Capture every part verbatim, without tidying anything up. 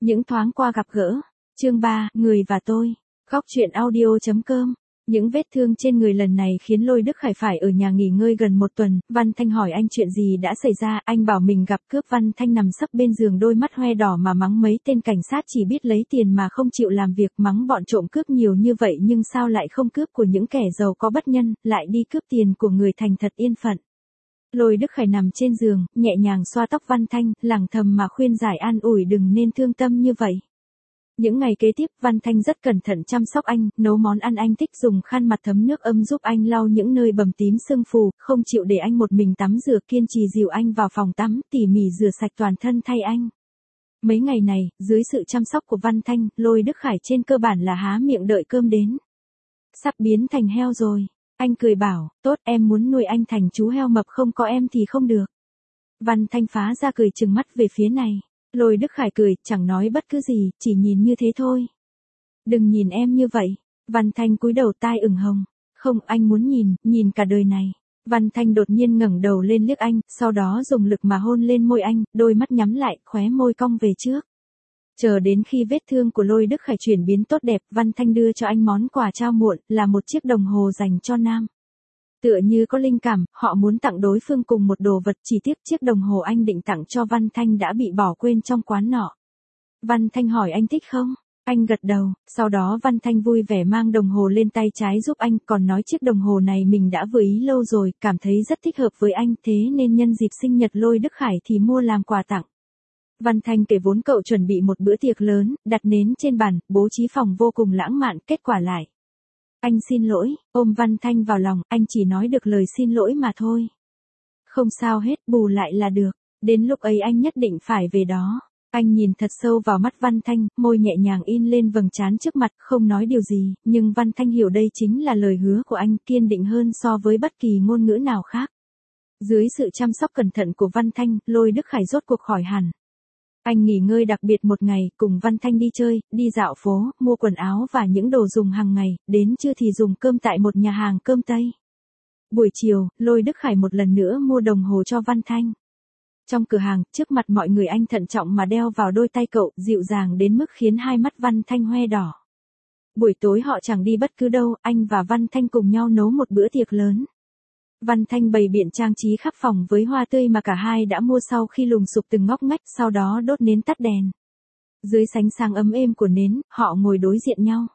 Những thoáng qua gặp gỡ. Chương ba, Người và tôi. Góc truyện audio chấm com. Những vết thương trên người lần này khiến Lôi Đức Khải phải ở nhà nghỉ ngơi gần một tuần. Văn Thanh hỏi anh chuyện gì đã xảy ra, anh bảo mình gặp cướp. Văn Thanh nằm sấp bên giường đôi mắt hoe đỏ mà mắng mấy tên cảnh sát chỉ biết lấy tiền mà không chịu làm việc, mắng bọn trộm cướp nhiều như vậy nhưng sao lại không cướp của những kẻ giàu có bất nhân, lại đi cướp tiền của người thành thật yên phận. Lôi Đức Khải nằm trên giường, nhẹ nhàng xoa tóc Văn Thanh, lẳng thầm mà khuyên giải an ủi đừng nên thương tâm như vậy. Những ngày kế tiếp, Văn Thanh rất cẩn thận chăm sóc anh, nấu món ăn anh thích, dùng khăn mặt thấm nước ấm giúp anh lau những nơi bầm tím sưng phù, không chịu để anh một mình tắm rửa, kiên trì dìu anh vào phòng tắm, tỉ mỉ rửa sạch toàn thân thay anh. Mấy ngày này, dưới sự chăm sóc của Văn Thanh, Lôi Đức Khải trên cơ bản là há miệng đợi cơm đến. Sắp biến thành heo rồi. Anh cười bảo, tốt, em muốn nuôi anh thành chú heo mập, không có em thì không được. Văn Thanh phá ra cười trừng mắt về phía này. Lôi Đức Khải cười, chẳng nói bất cứ gì, chỉ nhìn như thế thôi. Đừng nhìn em như vậy. Văn Thanh cúi đầu tai ửng hồng. Không, anh muốn nhìn, nhìn cả đời này. Văn Thanh đột nhiên ngẩng đầu lên liếc anh, sau đó dùng lực mà hôn lên môi anh, đôi mắt nhắm lại, khóe môi cong về trước. Chờ đến khi vết thương của Lôi Đức Khải chuyển biến tốt đẹp, Văn Thanh đưa cho anh món quà trao muộn, là một chiếc đồng hồ dành cho nam. Tựa như có linh cảm, họ muốn tặng đối phương cùng một đồ vật, chỉ tiếc chiếc đồng hồ anh định tặng cho Văn Thanh đã bị bỏ quên trong quán nọ. Văn Thanh hỏi anh thích không? Anh gật đầu, sau đó Văn Thanh vui vẻ mang đồng hồ lên tay trái giúp anh, còn nói chiếc đồng hồ này mình đã vừa ý lâu rồi, cảm thấy rất thích hợp với anh, thế nên nhân dịp sinh nhật Lôi Đức Khải thì mua làm quà tặng. Văn Thanh kể vốn cậu chuẩn bị một bữa tiệc lớn, đặt nến trên bàn, bố trí phòng vô cùng lãng mạn, kết quả lại. Anh xin lỗi, ôm Văn Thanh vào lòng, anh chỉ nói được lời xin lỗi mà thôi. Không sao hết, bù lại là được, đến lúc ấy anh nhất định phải về đó. Anh nhìn thật sâu vào mắt Văn Thanh, môi nhẹ nhàng in lên vầng trán trước mặt, không nói điều gì, nhưng Văn Thanh hiểu đây chính là lời hứa của anh, kiên định hơn so với bất kỳ ngôn ngữ nào khác. Dưới sự chăm sóc cẩn thận của Văn Thanh, Lôi Đức Khải rốt cuộc khỏi hẳn. Anh nghỉ ngơi đặc biệt một ngày, cùng Văn Thanh đi chơi, đi dạo phố, mua quần áo và những đồ dùng hàng ngày, đến trưa thì dùng cơm tại một nhà hàng cơm Tây. Buổi chiều, Lôi Đức Khải một lần nữa mua đồng hồ cho Văn Thanh. Trong cửa hàng, trước mặt mọi người anh thận trọng mà đeo vào đôi tay cậu, dịu dàng đến mức khiến hai mắt Văn Thanh hoe đỏ. Buổi tối họ chẳng đi bất cứ đâu, anh và Văn Thanh cùng nhau nấu một bữa tiệc lớn. Văn Thanh bày biện trang trí khắp phòng với hoa tươi mà cả hai đã mua sau khi lùng sục từng ngóc ngách, sau đó đốt nến tắt đèn. Dưới ánh sáng ấm êm của nến, họ ngồi đối diện nhau.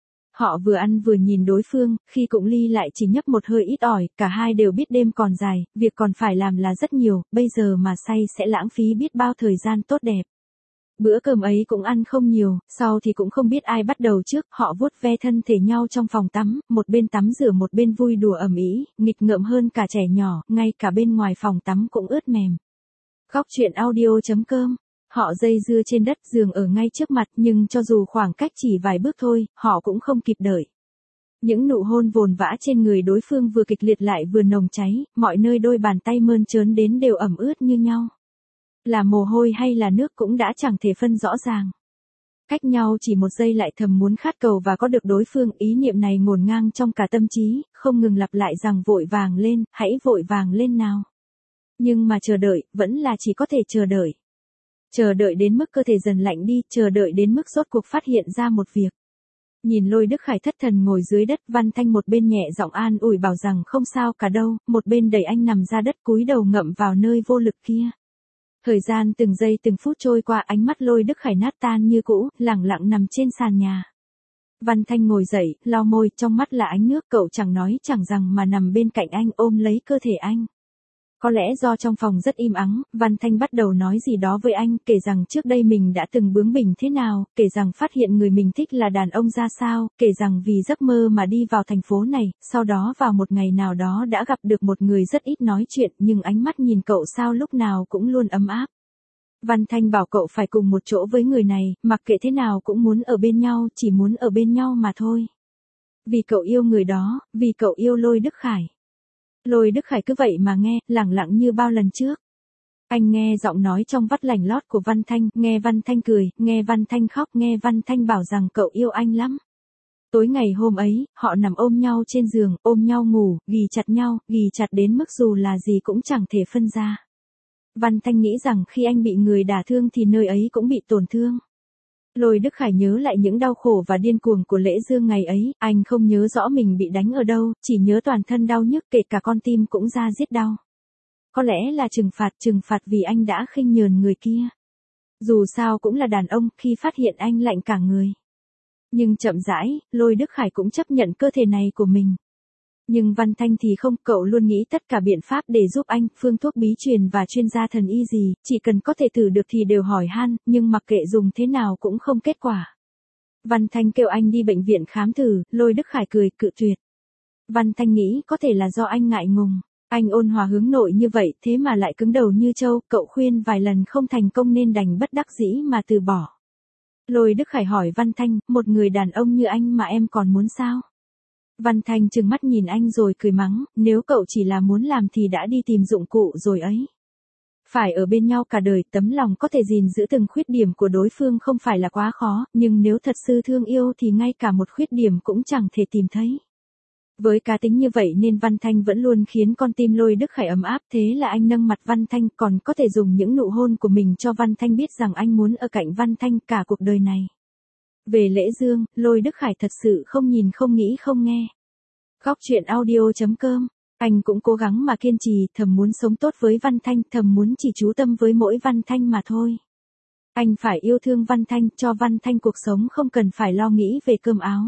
Họ vừa ăn vừa nhìn đối phương, khi cụng ly lại chỉ nhấp một hơi ít ỏi, cả hai đều biết đêm còn dài, việc còn phải làm là rất nhiều, bây giờ mà say sẽ lãng phí biết bao thời gian tốt đẹp. Bữa cơm ấy cũng ăn không nhiều, sau thì cũng không biết ai bắt đầu trước, họ vuốt ve thân thể nhau trong phòng tắm, một bên tắm rửa một bên vui đùa ầm ĩ, nghịch ngợm hơn cả trẻ nhỏ, ngay cả bên ngoài phòng tắm cũng ướt mềm. Góc truyện audio chấm com. Họ dây dưa trên đất, giường ở ngay trước mặt, nhưng cho dù khoảng cách chỉ vài bước thôi, họ cũng không kịp đợi. Những nụ hôn vồn vã trên người đối phương vừa kịch liệt lại vừa nồng cháy, mọi nơi đôi bàn tay mơn trớn đến đều ẩm ướt như nhau. Là mồ hôi hay là nước cũng đã chẳng thể phân rõ ràng. Cách nhau chỉ một giây lại thầm muốn khát cầu và có được đối phương, ý niệm này ngổn ngang trong cả tâm trí, không ngừng lặp lại rằng vội vàng lên, hãy vội vàng lên nào. Nhưng mà chờ đợi, vẫn là chỉ có thể chờ đợi. Chờ đợi đến mức cơ thể dần lạnh đi, chờ đợi đến mức rốt cuộc phát hiện ra một việc. Nhìn Lôi Đức Khải thất thần ngồi dưới đất, Văn Thanh một bên nhẹ giọng an ủi bảo rằng không sao cả đâu, một bên đẩy anh nằm ra đất cúi đầu ngậm vào nơi vô lực kia. Thời gian từng giây từng phút trôi qua, ánh mắt Lôi Đức Khải nát tan như cũ, lẳng lặng nằm trên sàn nhà. Văn Thanh ngồi dậy, lau môi, trong mắt là ánh nước, cậu chẳng nói chẳng rằng mà nằm bên cạnh anh ôm lấy cơ thể anh. Có lẽ do trong phòng rất im ắng, Văn Thanh bắt đầu nói gì đó với anh, kể rằng trước đây mình đã từng bướng bỉnh thế nào, kể rằng phát hiện người mình thích là đàn ông ra sao, kể rằng vì giấc mơ mà đi vào thành phố này, sau đó vào một ngày nào đó đã gặp được một người rất ít nói chuyện nhưng ánh mắt nhìn cậu sao lúc nào cũng luôn ấm áp. Văn Thanh bảo cậu phải cùng một chỗ với người này, mặc kệ thế nào cũng muốn ở bên nhau, chỉ muốn ở bên nhau mà thôi. Vì cậu yêu người đó, vì cậu yêu Lôi Đức Khải. Lôi Đức Khải cứ vậy mà nghe, lẳng lặng như bao lần trước. Anh nghe giọng nói trong vắt lành lót của Văn Thanh, nghe Văn Thanh cười, nghe Văn Thanh khóc, nghe Văn Thanh bảo rằng cậu yêu anh lắm. Tối ngày hôm ấy, họ nằm ôm nhau trên giường, ôm nhau ngủ, ghì chặt nhau, ghì chặt đến mức dù là gì cũng chẳng thể phân ra. Văn Thanh nghĩ rằng khi anh bị người đả thương thì nơi ấy cũng bị tổn thương. Lôi Đức Khải nhớ lại những đau khổ và điên cuồng của Lễ Dương ngày ấy, anh không nhớ rõ mình bị đánh ở đâu, chỉ nhớ toàn thân đau nhức kể cả con tim cũng ra giết đau. Có lẽ là trừng phạt, trừng phạt vì anh đã khinh nhờn người kia. Dù sao cũng là đàn ông, khi phát hiện anh lạnh cả người. Nhưng chậm rãi, Lôi Đức Khải cũng chấp nhận cơ thể này của mình. Nhưng Văn Thanh thì không, cậu luôn nghĩ tất cả biện pháp để giúp anh, phương thuốc bí truyền và chuyên gia thần y gì, chỉ cần có thể thử được thì đều hỏi han, nhưng mặc kệ dùng thế nào cũng không kết quả. Văn Thanh kêu anh đi bệnh viện khám thử, Lôi Đức Khải cười, cự tuyệt. Văn Thanh nghĩ có thể là do anh ngại ngùng, anh ôn hòa hướng nội như vậy, thế mà lại cứng đầu như trâu, cậu khuyên vài lần không thành công nên đành bất đắc dĩ mà từ bỏ. Lôi Đức Khải hỏi Văn Thanh, một người đàn ông như anh mà em còn muốn sao? Văn Thanh trừng mắt nhìn anh rồi cười mắng, nếu cậu chỉ là muốn làm thì đã đi tìm dụng cụ rồi ấy. Phải ở bên nhau cả đời, tấm lòng có thể gìn giữ từng khuyết điểm của đối phương không phải là quá khó, nhưng nếu thật sự thương yêu thì ngay cả một khuyết điểm cũng chẳng thể tìm thấy. Với cá tính như vậy nên Văn Thanh vẫn luôn khiến con tim Lôi Đức Khải ấm áp, thế là anh nâng mặt Văn Thanh, còn có thể dùng những nụ hôn của mình cho Văn Thanh biết rằng anh muốn ở cạnh Văn Thanh cả cuộc đời này. Về Lễ Dương, Lôi Đức Khải thật sự không nhìn không nghĩ không nghe. Góc truyện audio chấm com, anh cũng cố gắng mà kiên trì, thầm muốn sống tốt với Văn Thanh, thầm muốn chỉ chú tâm với mỗi Văn Thanh mà thôi. Anh phải yêu thương Văn Thanh, cho Văn Thanh cuộc sống không cần phải lo nghĩ về cơm áo.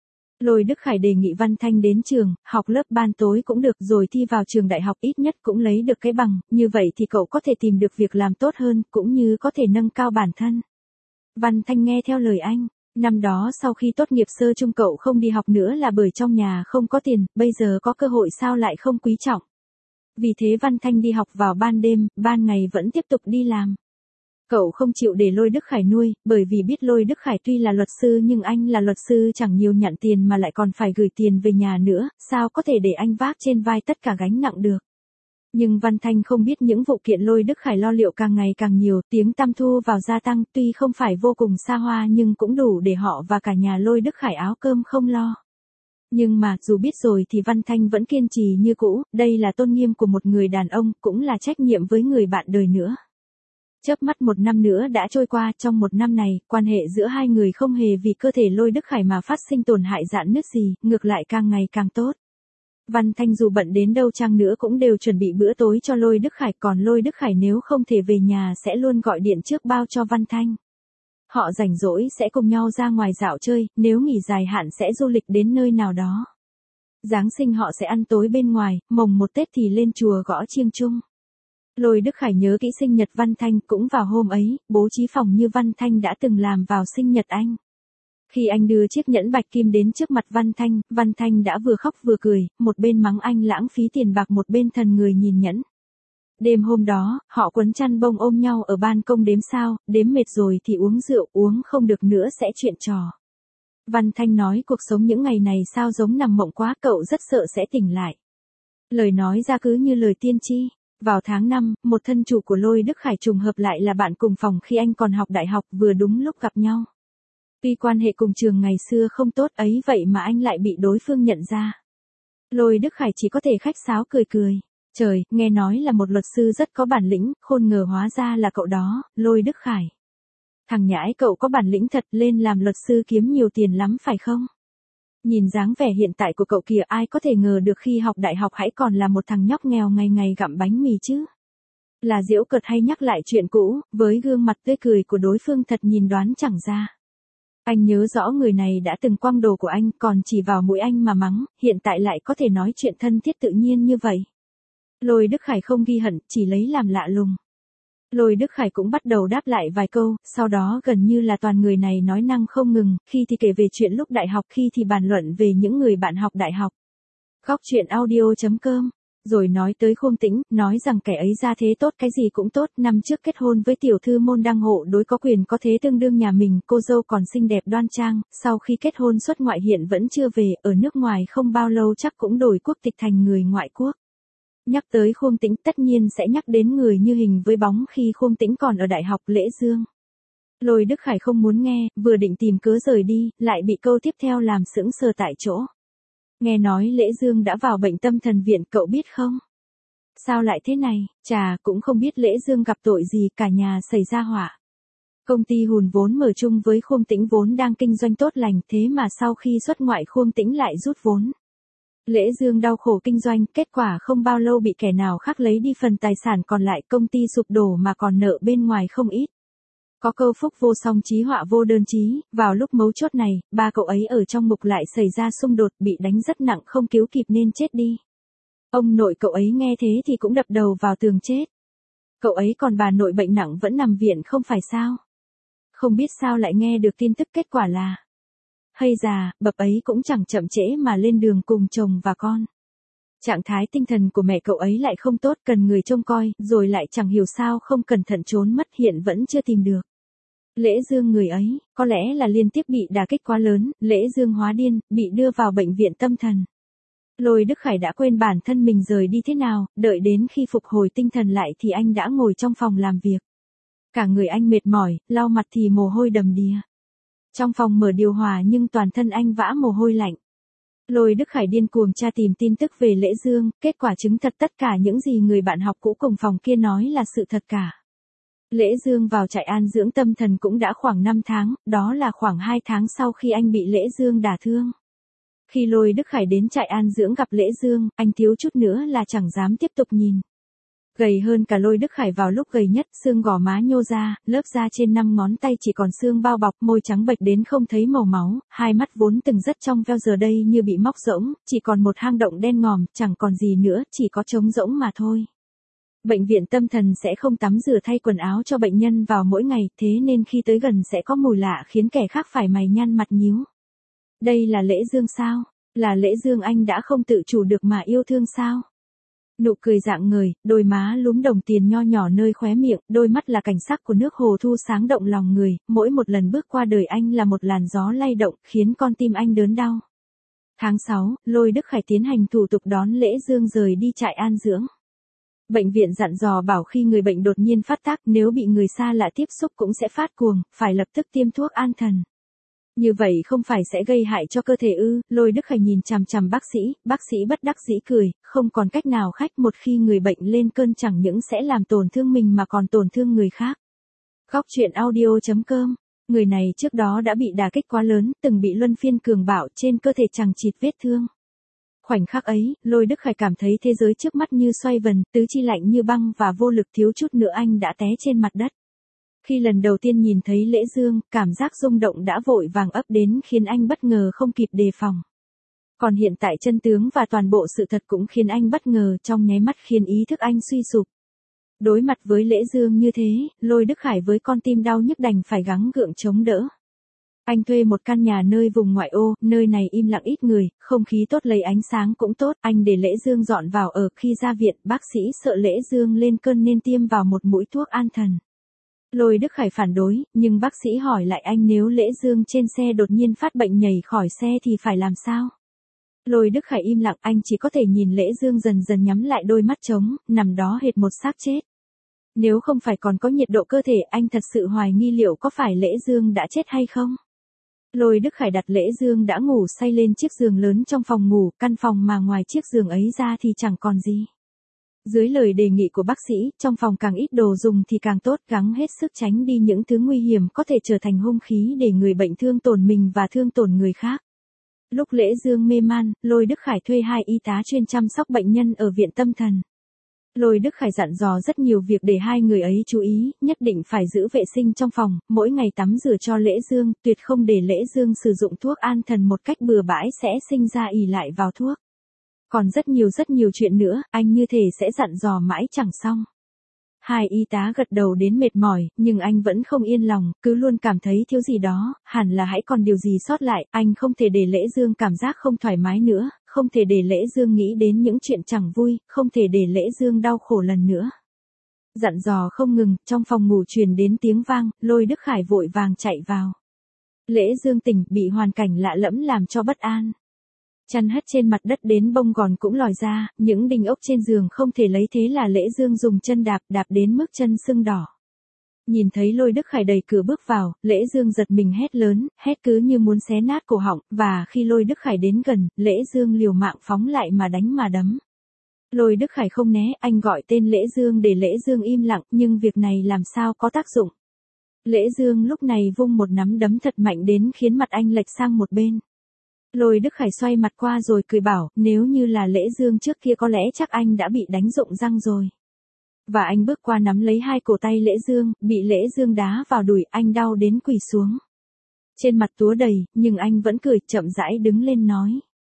Lôi Đức Khải đề nghị Văn Thanh đến trường, học lớp ban tối cũng được, rồi thi vào trường đại học ít nhất cũng lấy được cái bằng, như vậy thì cậu có thể tìm được việc làm tốt hơn, cũng như có thể nâng cao bản thân. Văn Thanh nghe theo lời anh. Năm đó sau khi tốt nghiệp sơ trung cậu không đi học nữa là bởi trong nhà không có tiền, bây giờ có cơ hội sao lại không quý trọng. Vì thế Văn Thanh đi học vào ban đêm, ban ngày vẫn tiếp tục đi làm. Cậu không chịu để Lôi Đức Khải nuôi, bởi vì biết Lôi Đức Khải tuy là luật sư nhưng anh là luật sư chẳng nhiều nhận tiền mà lại còn phải gửi tiền về nhà nữa, sao có thể để anh vác trên vai tất cả gánh nặng được. Nhưng Văn Thanh không biết những vụ kiện Lôi Đức Khải lo liệu càng ngày càng nhiều, tiếng tăm thu vào gia tăng, tuy không phải vô cùng xa hoa nhưng cũng đủ để họ và cả nhà Lôi Đức Khải áo cơm không lo. Nhưng mà, dù biết rồi thì Văn Thanh vẫn kiên trì như cũ, đây là tôn nghiêm của một người đàn ông, cũng là trách nhiệm với người bạn đời nữa. Chớp mắt một năm nữa đã trôi qua, trong một năm này, quan hệ giữa hai người không hề vì cơ thể Lôi Đức Khải mà phát sinh tổn hại rạn nứt gì, ngược lại càng ngày càng tốt. Văn Thanh dù bận đến đâu chăng nữa cũng đều chuẩn bị bữa tối cho Lôi Đức Khải, còn Lôi Đức Khải nếu không thể về nhà sẽ luôn gọi điện trước bao cho Văn Thanh. Họ rảnh rỗi sẽ cùng nhau ra ngoài dạo chơi, nếu nghỉ dài hạn sẽ du lịch đến nơi nào đó. Giáng sinh họ sẽ ăn tối bên ngoài, mồng một Tết thì lên chùa gõ chiêng chung. Lôi Đức Khải nhớ kỹ sinh nhật Văn Thanh, cũng vào hôm ấy, bố trí phòng như Văn Thanh đã từng làm vào sinh nhật anh. Khi anh đưa chiếc nhẫn bạch kim đến trước mặt Văn Thanh, Văn Thanh đã vừa khóc vừa cười, một bên mắng anh lãng phí tiền bạc, một bên thần người nhìn nhẫn. Đêm hôm đó, họ quấn chăn bông ôm nhau ở ban công đếm sao, đếm mệt rồi thì uống rượu, uống không được nữa sẽ chuyện trò. Văn Thanh nói cuộc sống những ngày này sao giống nằm mộng quá, cậu rất sợ sẽ tỉnh lại. Lời nói ra cứ như lời tiên tri. Vào tháng năm, một thân chủ của Lôi Đức Khải trùng hợp lại là bạn cùng phòng khi anh còn học đại học, vừa đúng lúc gặp nhau. Tuy quan hệ cùng trường ngày xưa không tốt ấy vậy mà anh lại bị đối phương nhận ra. Lôi Đức Khải chỉ có thể khách sáo cười cười. Trời, nghe nói là một luật sư rất có bản lĩnh, khôn ngờ hóa ra là cậu đó, Lôi Đức Khải. Thằng nhãi cậu có bản lĩnh thật, lên làm luật sư kiếm nhiều tiền lắm phải không? Nhìn dáng vẻ hiện tại của cậu kìa, ai có thể ngờ được khi học đại học hãy còn là một thằng nhóc nghèo ngày ngày gặm bánh mì chứ. Là giễu cợt hay nhắc lại chuyện cũ, với gương mặt tươi cười của đối phương thật nhìn đoán chẳng ra. Anh nhớ rõ người này đã từng quăng đồ của anh, còn chỉ vào mũi anh mà mắng, hiện tại lại có thể nói chuyện thân thiết tự nhiên như vậy. Lôi Đức Khải không ghi hận, chỉ lấy làm lạ lùng. Lôi Đức Khải cũng bắt đầu đáp lại vài câu, sau đó gần như là toàn người này nói năng không ngừng, khi thì kể về chuyện lúc đại học, khi thì bàn luận về những người bạn học đại học. Góc truyện audio chấm com, rồi nói tới Khương Tĩnh, nói rằng kẻ ấy ra thế tốt, cái gì cũng tốt, năm trước kết hôn với tiểu thư môn đăng hộ đối, có quyền có thế tương đương nhà mình, cô dâu còn xinh đẹp đoan trang, sau khi kết hôn xuất ngoại hiện vẫn chưa về, ở nước ngoài không bao lâu chắc cũng đổi quốc tịch thành người ngoại quốc. Nhắc tới Khương Tĩnh tất nhiên sẽ nhắc đến người như hình với bóng khi Khương Tĩnh còn ở đại học, Lễ Dương. Lôi Đức Khải không muốn nghe, vừa định tìm cớ rời đi, lại bị câu tiếp theo làm sững sờ tại chỗ. Nghe nói Lễ Dương đã vào bệnh tâm thần viện, cậu biết không? Sao lại thế này? Chà, cũng không biết Lễ Dương gặp tội gì, cả nhà xảy ra họa. Công ty hùn vốn mở chung với Khuông Tĩnh vốn đang kinh doanh tốt lành, thế mà sau khi xuất ngoại Khuông Tĩnh lại rút vốn. Lễ Dương đau khổ kinh doanh, kết quả không bao lâu bị kẻ nào khác lấy đi phần tài sản còn lại, công ty sụp đổ mà còn nợ bên ngoài không ít. Có câu phúc vô song chí họa vô đơn chí, vào lúc mấu chốt này, ba cậu ấy ở trong ngục lại xảy ra xung đột, bị đánh rất nặng không cứu kịp nên chết đi. Ông nội cậu ấy nghe thế thì cũng đập đầu vào tường chết. Cậu ấy còn bà nội bệnh nặng vẫn nằm viện không phải sao? Không biết sao lại nghe được tin tức kết quả là hay già, bập ấy cũng chẳng chậm trễ mà lên đường cùng chồng và con. Trạng thái tinh thần của mẹ cậu ấy lại không tốt, cần người trông coi, rồi lại chẳng hiểu sao không cẩn thận trốn mất, hiện vẫn chưa tìm được. Lễ Dương người ấy, có lẽ là liên tiếp bị đả kích quá lớn, Lễ Dương hóa điên, bị đưa vào bệnh viện tâm thần. Lôi Đức Khải đã quên bản thân mình rời đi thế nào, đợi đến khi phục hồi tinh thần lại thì anh đã ngồi trong phòng làm việc. Cả người anh mệt mỏi, lau mặt thì mồ hôi đầm đìa. Trong phòng mở điều hòa nhưng toàn thân anh vã mồ hôi lạnh. Lôi Đức Khải điên cuồng tra tìm tin tức về Lễ Dương, kết quả chứng thật tất cả những gì người bạn học cũ cùng phòng kia nói là sự thật cả. Lễ Dương vào trại an dưỡng tâm thần cũng đã khoảng năm tháng, đó là khoảng hai tháng sau khi anh bị Lễ Dương đả thương. Khi Lôi Đức Khải đến trại an dưỡng gặp Lễ Dương, anh thiếu chút nữa là chẳng dám tiếp tục nhìn. Gầy hơn cả Lôi Đức Khải vào lúc gầy nhất, xương gò má nhô ra, lớp da trên năm ngón tay chỉ còn xương bao bọc, môi trắng bệch đến không thấy màu máu, hai mắt vốn từng rất trong veo giờ đây như bị móc rỗng, chỉ còn một hang động đen ngòm, chẳng còn gì nữa, chỉ có trống rỗng mà thôi. Bệnh viện tâm thần sẽ không tắm rửa thay quần áo cho bệnh nhân vào mỗi ngày, thế nên khi tới gần sẽ có mùi lạ khiến kẻ khác phải mày nhăn mặt nhíu. Đây là Lễ Dương sao? Là Lễ Dương anh đã không tự chủ được mà yêu thương sao? Nụ cười rạng ngời, đôi má lúm đồng tiền nho nhỏ nơi khóe miệng, đôi mắt là cảnh sắc của nước hồ thu sáng động lòng người, mỗi một lần bước qua đời anh là một làn gió lay động, khiến con tim anh đớn đau. Tháng sáu, Lôi Đức Khải tiến hành thủ tục đón Lễ Dương rời đi trại an dưỡng. Bệnh viện dặn dò bảo khi người bệnh đột nhiên phát tác, nếu bị người xa lạ tiếp xúc cũng sẽ phát cuồng, phải lập tức tiêm thuốc an thần. Như vậy không phải sẽ gây hại cho cơ thể ư? Lôi Đức Khải nhìn chằm chằm bác sĩ, bác sĩ bất đắc dĩ cười, không còn cách nào khác, một khi người bệnh lên cơn chẳng những sẽ làm tổn thương mình mà còn tổn thương người khác. Góc truyện audio chấm com. Người này trước đó đã bị đả kích quá lớn, từng bị luân phiên cường bạo, trên cơ thể chằng chịt vết thương. Khoảnh khắc ấy, Lôi Đức Khải cảm thấy thế giới trước mắt như xoay vần, tứ chi lạnh như băng và vô lực, thiếu chút nữa anh đã té trên mặt đất. Khi lần đầu tiên nhìn thấy Lễ Dương, cảm giác rung động đã vội vàng ấp đến khiến anh bất ngờ không kịp đề phòng. Còn hiện tại chân tướng và toàn bộ sự thật cũng khiến anh bất ngờ, trong nháy mắt khiến ý thức anh suy sụp. Đối mặt với Lễ Dương như thế, Lôi Đức Khải với con tim đau nhức đành phải gắng gượng chống đỡ. Anh thuê một căn nhà nơi vùng ngoại ô, nơi này im lặng ít người, không khí tốt, lấy ánh sáng cũng tốt, anh để Lễ Dương dọn vào ở. Khi ra viện, bác sĩ sợ Lễ Dương lên cơn nên tiêm vào một mũi thuốc an thần. Lôi Đức Khải phản đối, nhưng bác sĩ hỏi lại anh nếu Lễ Dương trên xe đột nhiên phát bệnh nhảy khỏi xe thì phải làm sao? Lôi Đức Khải im lặng, anh chỉ có thể nhìn Lễ Dương dần dần nhắm lại đôi mắt trống, nằm đó hệt một xác chết. Nếu không phải còn có nhiệt độ cơ thể, anh thật sự hoài nghi liệu có phải Lễ Dương đã chết hay không? Lôi Đức Khải đặt Lễ Dương đã ngủ say lên chiếc giường lớn trong phòng ngủ, căn phòng mà ngoài chiếc giường ấy ra thì chẳng còn gì. Dưới lời đề nghị của bác sĩ, trong phòng càng ít đồ dùng thì càng tốt, gắng hết sức tránh đi những thứ nguy hiểm có thể trở thành hung khí để người bệnh thương tổn mình và thương tổn người khác. Lúc Lễ Dương mê man, Lôi Đức Khải thuê hai y tá chuyên chăm sóc bệnh nhân ở viện tâm thần. Lôi Đức Khải dặn dò rất nhiều việc để hai người ấy chú ý, nhất định phải giữ vệ sinh trong phòng, mỗi ngày tắm rửa cho Lễ Dương, tuyệt không để Lễ Dương sử dụng thuốc an thần một cách bừa bãi sẽ sinh ra ỷ lại vào thuốc. Còn rất nhiều rất nhiều chuyện nữa, anh như thể sẽ dặn dò mãi chẳng xong. Hai y tá gật đầu đến mệt mỏi, nhưng anh vẫn không yên lòng, cứ luôn cảm thấy thiếu gì đó, hẳn là hãy còn điều gì sót lại, anh không thể để Lễ Dương cảm giác không thoải mái nữa, không thể để Lễ Dương nghĩ đến những chuyện chẳng vui, không thể để Lễ Dương đau khổ lần nữa. Dặn dò không ngừng, trong phòng ngủ truyền đến tiếng vang, Lôi Đức Khải vội vàng chạy vào. Lễ Dương tỉnh, bị hoàn cảnh lạ lẫm làm cho bất an. Chăn hất trên mặt đất đến bông gòn cũng lòi ra, những đinh ốc trên giường không thể lấy, thế là Lễ Dương dùng chân đạp, đạp đến mức chân sưng đỏ. Nhìn thấy Lôi Đức Khải đẩy cửa bước vào, Lễ Dương giật mình hét lớn, hét cứ như muốn xé nát cổ họng, và khi Lôi Đức Khải đến gần, Lễ Dương liều mạng phóng lại mà đánh mà đấm. Lôi Đức Khải không né, anh gọi tên Lễ Dương để Lễ Dương im lặng, nhưng việc này làm sao có tác dụng. Lễ Dương lúc này vung một nắm đấm thật mạnh đến khiến mặt anh lệch sang một bên. Lôi Đức Khải xoay mặt qua rồi cười bảo, nếu như là Lễ Dương trước kia có lẽ chắc anh đã bị đánh rụng răng rồi. Và anh bước qua nắm lấy hai cổ tay Lễ Dương, bị Lễ Dương đá vào đùi, anh đau đến quỳ xuống. Trên mặt túa đầy, nhưng anh vẫn cười, chậm rãi đứng lên nói.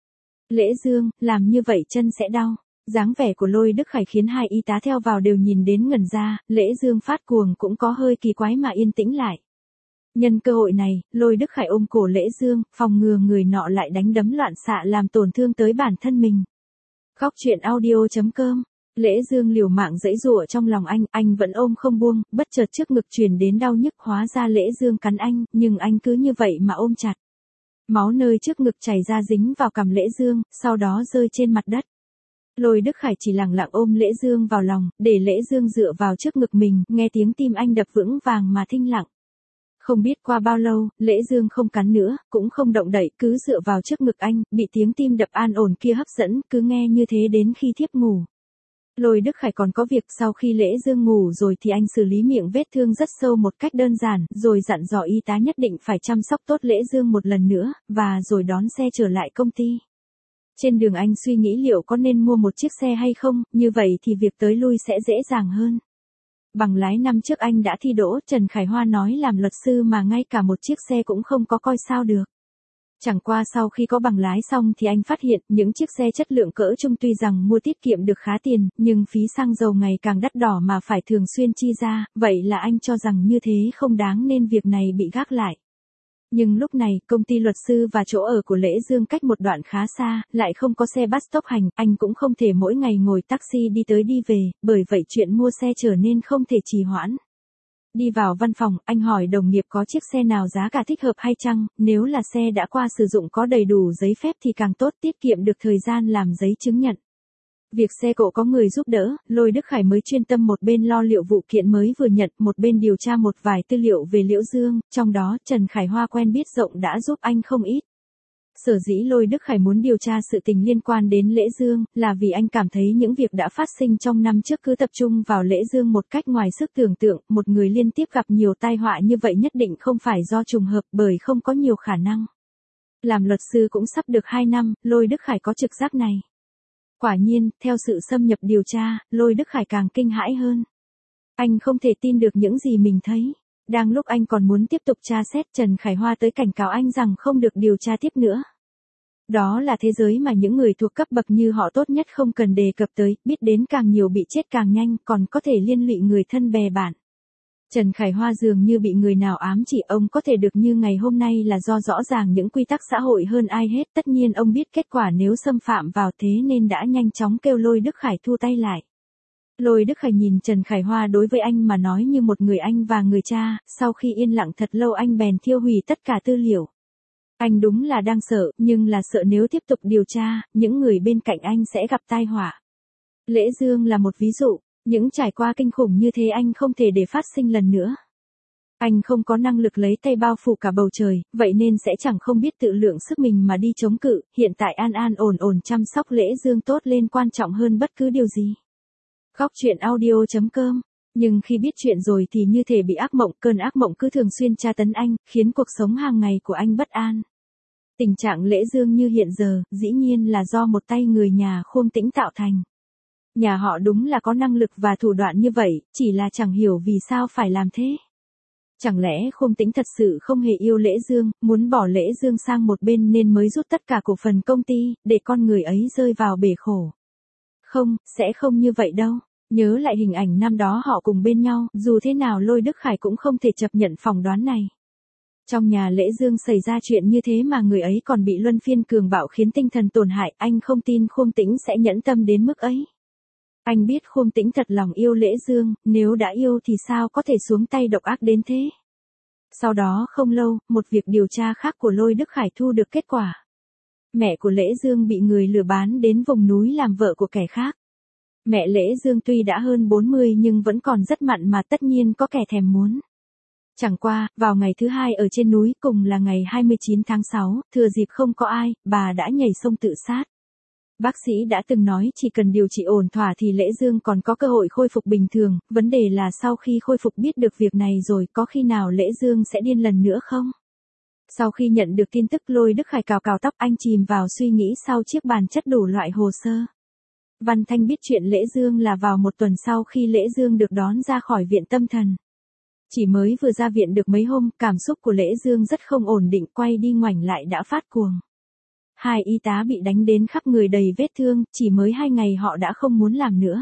Lễ Dương, làm như vậy chân sẽ đau. Dáng vẻ của Lôi Đức Khải khiến hai y tá theo vào đều nhìn đến ngẩn ra, Lễ Dương phát cuồng cũng có hơi kỳ quái mà yên tĩnh lại. Nhân cơ hội này, Lôi Đức Khải ôm cổ Lễ Dương, phòng ngừa người nọ lại đánh đấm loạn xạ làm tổn thương tới bản thân mình. Khóc chuyện audio chấm com. Lễ Dương liều mạng giãy giụa trong lòng anh, anh vẫn ôm không buông, bất chợt trước ngực truyền đến đau nhức, hóa ra Lễ Dương cắn anh, nhưng anh cứ như vậy mà ôm chặt. Máu nơi trước ngực chảy ra dính vào cằm Lễ Dương, sau đó rơi trên mặt đất. Lôi Đức Khải chỉ lặng lặng ôm Lễ Dương vào lòng, để Lễ Dương dựa vào trước ngực mình, nghe tiếng tim anh đập vững vàng mà thinh lặng. Không biết qua bao lâu, Lễ Dương không cắn nữa, cũng không động đậy, cứ dựa vào trước ngực anh, bị tiếng tim đập an ổn kia hấp dẫn, cứ nghe như thế đến khi thiếp ngủ. Lôi Đức Khải còn có việc, sau khi Lễ Dương ngủ rồi thì anh xử lý miệng vết thương rất sâu một cách đơn giản, rồi dặn dò y tá nhất định phải chăm sóc tốt Lễ Dương một lần nữa, và rồi đón xe trở lại công ty. Trên đường anh suy nghĩ liệu có nên mua một chiếc xe hay không, như vậy thì việc tới lui sẽ dễ dàng hơn. Bằng lái năm trước anh đã thi đỗ, Trần Khải Hoa nói làm luật sư mà ngay cả một chiếc xe cũng không có coi sao được. Chẳng qua sau khi có bằng lái xong thì anh phát hiện những chiếc xe chất lượng cỡ trung tuy rằng mua tiết kiệm được khá tiền, nhưng phí xăng dầu ngày càng đắt đỏ mà phải thường xuyên chi ra, vậy là anh cho rằng như thế không đáng nên việc này bị gác lại. Nhưng lúc này, công ty luật sư và chỗ ở của Lễ Dương cách một đoạn khá xa, lại không có xe bắt stop hành, anh cũng không thể mỗi ngày ngồi taxi đi tới đi về, bởi vậy chuyện mua xe trở nên không thể trì hoãn. Đi vào văn phòng, anh hỏi đồng nghiệp có chiếc xe nào giá cả thích hợp hay chăng, nếu là xe đã qua sử dụng có đầy đủ giấy phép thì càng tốt, tiết kiệm được thời gian làm giấy chứng nhận. Việc xe cộ có người giúp đỡ, Lôi Đức Khải mới chuyên tâm một bên lo liệu vụ kiện mới vừa nhận, một bên điều tra một vài tư liệu về Liễu Dương, trong đó Trần Khải Hoa quen biết rộng đã giúp anh không ít. Sở dĩ Lôi Đức Khải muốn điều tra sự tình liên quan đến Lễ Dương, là vì anh cảm thấy những việc đã phát sinh trong năm trước cứ tập trung vào Lễ Dương một cách ngoài sức tưởng tượng, một người liên tiếp gặp nhiều tai họa như vậy nhất định không phải do trùng hợp, bởi không có nhiều khả năng. Làm luật sư cũng sắp được hai năm, Lôi Đức Khải có trực giác này. Quả nhiên, theo sự xâm nhập điều tra, Lôi Đức Khải càng kinh hãi hơn. Anh không thể tin được những gì mình thấy. Đang lúc anh còn muốn tiếp tục tra xét, Trần Khải Hoa tới cảnh cáo anh rằng không được điều tra tiếp nữa. Đó là thế giới mà những người thuộc cấp bậc như họ tốt nhất không cần đề cập tới, biết đến càng nhiều bị chết càng nhanh, còn có thể liên lụy người thân bè bạn. Trần Khải Hoa dường như bị người nào ám chỉ ông có thể được như ngày hôm nay là do rõ ràng những quy tắc xã hội hơn ai hết. Tất nhiên ông biết kết quả nếu xâm phạm vào, thế nên đã nhanh chóng kêu Lôi Đức Khải thu tay lại. Lôi Đức Khải nhìn Trần Khải Hoa đối với anh mà nói như một người anh và người cha, sau khi yên lặng thật lâu anh bèn thiêu hủy tất cả tư liệu. Anh đúng là đang sợ, nhưng là sợ nếu tiếp tục điều tra, những người bên cạnh anh sẽ gặp tai họa. Lễ Dương là một ví dụ, những trải qua kinh khủng như thế anh không thể để phát sinh lần nữa. Anh không có năng lực lấy tay bao phủ cả bầu trời, vậy nên sẽ chẳng không biết tự lượng sức mình mà đi chống cự, hiện tại an an ổn ổn chăm sóc Lễ Dương tốt lên quan trọng hơn bất cứ điều gì. Khóc chuyện audio chấm com. Nhưng khi biết chuyện rồi thì như thể bị ác mộng, cơn ác mộng cứ thường xuyên tra tấn anh, khiến cuộc sống hàng ngày của anh bất an. Tình trạng Lễ Dương như hiện giờ, dĩ nhiên là do một tay người nhà Khương Tĩnh tạo thành. Nhà họ đúng là có năng lực và thủ đoạn như vậy, chỉ là chẳng hiểu vì sao phải làm thế. Chẳng lẽ Khương Tĩnh thật sự không hề yêu Lễ Dương, muốn bỏ Lễ Dương sang một bên nên mới rút tất cả cổ phần công ty, để con người ấy rơi vào bể khổ. Không, sẽ không như vậy đâu. Nhớ lại hình ảnh năm đó họ cùng bên nhau, dù thế nào Lôi Đức Khải cũng không thể chấp nhận phỏng đoán này. Trong nhà Lễ Dương xảy ra chuyện như thế mà người ấy còn bị luân phiên cường bạo khiến tinh thần tổn hại, anh không tin Khương Tĩnh sẽ nhẫn tâm đến mức ấy. Anh biết Khương Tĩnh thật lòng yêu Lễ Dương, nếu đã yêu thì sao có thể xuống tay độc ác đến thế. Sau đó không lâu, một việc điều tra khác của Lôi Đức Khải thu được kết quả. Mẹ của Lễ Dương bị người lừa bán đến vùng núi làm vợ của kẻ khác. Mẹ Lễ Dương tuy đã hơn bốn mươi nhưng vẫn còn rất mặn mà tất nhiên có kẻ thèm muốn. Chẳng qua, vào ngày thứ hai ở trên núi cùng là ngày hai mươi chín tháng sáu, thừa dịp không có ai, bà đã nhảy sông tự sát. Bác sĩ đã từng nói chỉ cần điều trị ổn thỏa thì Lễ Dương còn có cơ hội khôi phục bình thường, vấn đề là sau khi khôi phục biết được việc này rồi có khi nào Lễ Dương sẽ điên lần nữa không? Sau khi nhận được tin tức Lôi Đức Khải cào cào tóc anh chìm vào suy nghĩ sau chiếc bàn chất đủ loại hồ sơ. Văn Thanh biết chuyện Lễ Dương là vào một tuần sau khi Lễ Dương được đón ra khỏi viện tâm thần. Chỉ mới vừa ra viện được mấy hôm, cảm xúc của Lễ Dương rất không ổn định, quay đi ngoảnh lại đã phát cuồng. Hai y tá bị đánh đến khắp người đầy vết thương, chỉ mới hai ngày họ đã không muốn làm nữa.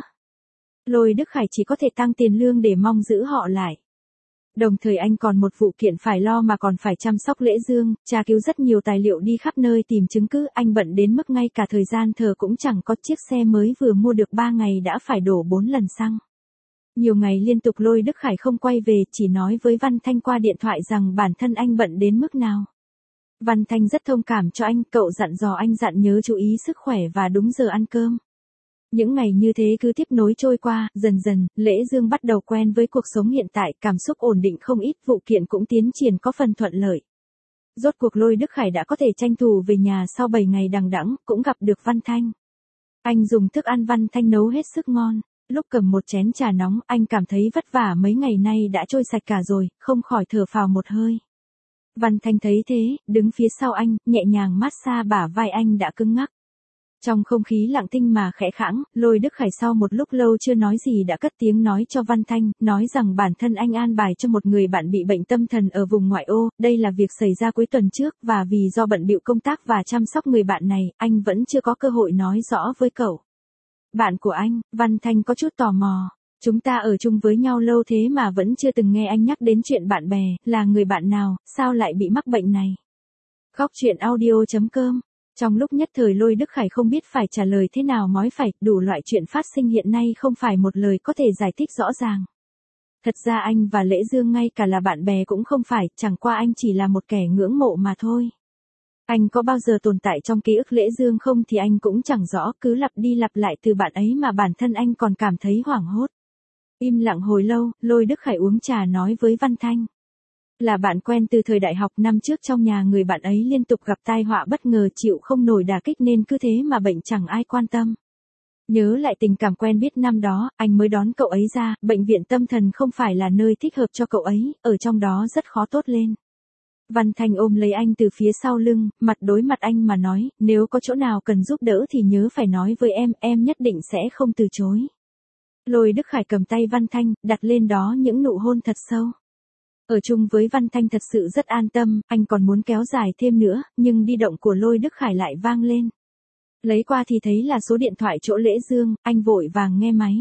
Lôi Đức Khải chỉ có thể tăng tiền lương để mong giữ họ lại. Đồng thời anh còn một vụ kiện phải lo mà còn phải chăm sóc Lễ Dương, tra cứu rất nhiều tài liệu đi khắp nơi tìm chứng cứ, anh bận đến mức ngay cả thời gian thờ cũng chẳng có, chiếc xe mới vừa mua được ba ngày đã phải đổ bốn lần xăng. Nhiều ngày liên tục Lôi Đức Khải không quay về, chỉ nói với Văn Thanh qua điện thoại rằng bản thân anh bận đến mức nào. Văn Thanh rất thông cảm cho anh, cậu dặn dò anh dặn nhớ chú ý sức khỏe và đúng giờ ăn cơm. Những ngày như thế cứ tiếp nối trôi qua, dần dần, Lễ Dương bắt đầu quen với cuộc sống hiện tại, cảm xúc ổn định không ít, vụ kiện cũng tiến triển có phần thuận lợi. Rốt cuộc Lôi Đức Khải đã có thể tranh thủ về nhà sau bảy ngày đằng đẵng, cũng gặp được Văn Thanh. Anh dùng thức ăn Văn Thanh nấu hết sức ngon. Lúc cầm một chén trà nóng, anh cảm thấy vất vả mấy ngày nay đã trôi sạch cả rồi, không khỏi thở phào một hơi. Văn Thanh thấy thế, đứng phía sau anh, nhẹ nhàng massage bả vai anh đã cứng ngắc. Trong không khí lặng thinh mà khẽ khãng, Lôi Đức Khải sau một lúc lâu chưa nói gì đã cất tiếng nói cho Văn Thanh, nói rằng bản thân anh an bài cho một người bạn bị bệnh tâm thần ở vùng ngoại ô, đây là việc xảy ra cuối tuần trước, và vì do bận bịu công tác và chăm sóc người bạn này, anh vẫn chưa có cơ hội nói rõ với cậu. Bạn của anh, Văn Thanh có chút tò mò. Chúng ta ở chung với nhau lâu thế mà vẫn chưa từng nghe anh nhắc đến chuyện bạn bè, là người bạn nào, sao lại bị mắc bệnh này? Góc truyện audio chấm com. Trong lúc nhất thời Lôi Đức Khải không biết phải trả lời thế nào mói phải, đủ loại chuyện phát sinh hiện nay không phải một lời có thể giải thích rõ ràng. Thật ra anh và Lễ Dương ngay cả là bạn bè cũng không phải, chẳng qua anh chỉ là một kẻ ngưỡng mộ mà thôi. Anh có bao giờ tồn tại trong ký ức Lễ Dương không thì anh cũng chẳng rõ, cứ lặp đi lặp lại từ bạn ấy mà bản thân anh còn cảm thấy hoảng hốt. Im lặng hồi lâu, Lôi Đức Khải uống trà nói với Văn Thanh. Là bạn quen từ thời đại học, năm trước trong nhà người bạn ấy liên tục gặp tai họa bất ngờ, chịu không nổi đả kích nên cứ thế mà bệnh chẳng ai quan tâm. Nhớ lại tình cảm quen biết năm đó, anh mới đón cậu ấy ra, bệnh viện tâm thần không phải là nơi thích hợp cho cậu ấy, ở trong đó rất khó tốt lên. Văn Thanh ôm lấy anh từ phía sau lưng, mặt đối mặt anh mà nói, nếu có chỗ nào cần giúp đỡ thì nhớ phải nói với em, em nhất định sẽ không từ chối. Lôi Đức Khải cầm tay Văn Thanh, đặt lên đó những nụ hôn thật sâu. Ở chung với Văn Thanh thật sự rất an tâm, anh còn muốn kéo dài thêm nữa, nhưng đi động của Lôi Đức Khải lại vang lên. Lấy qua thì thấy là số điện thoại chỗ Lễ Dương, anh vội vàng nghe máy.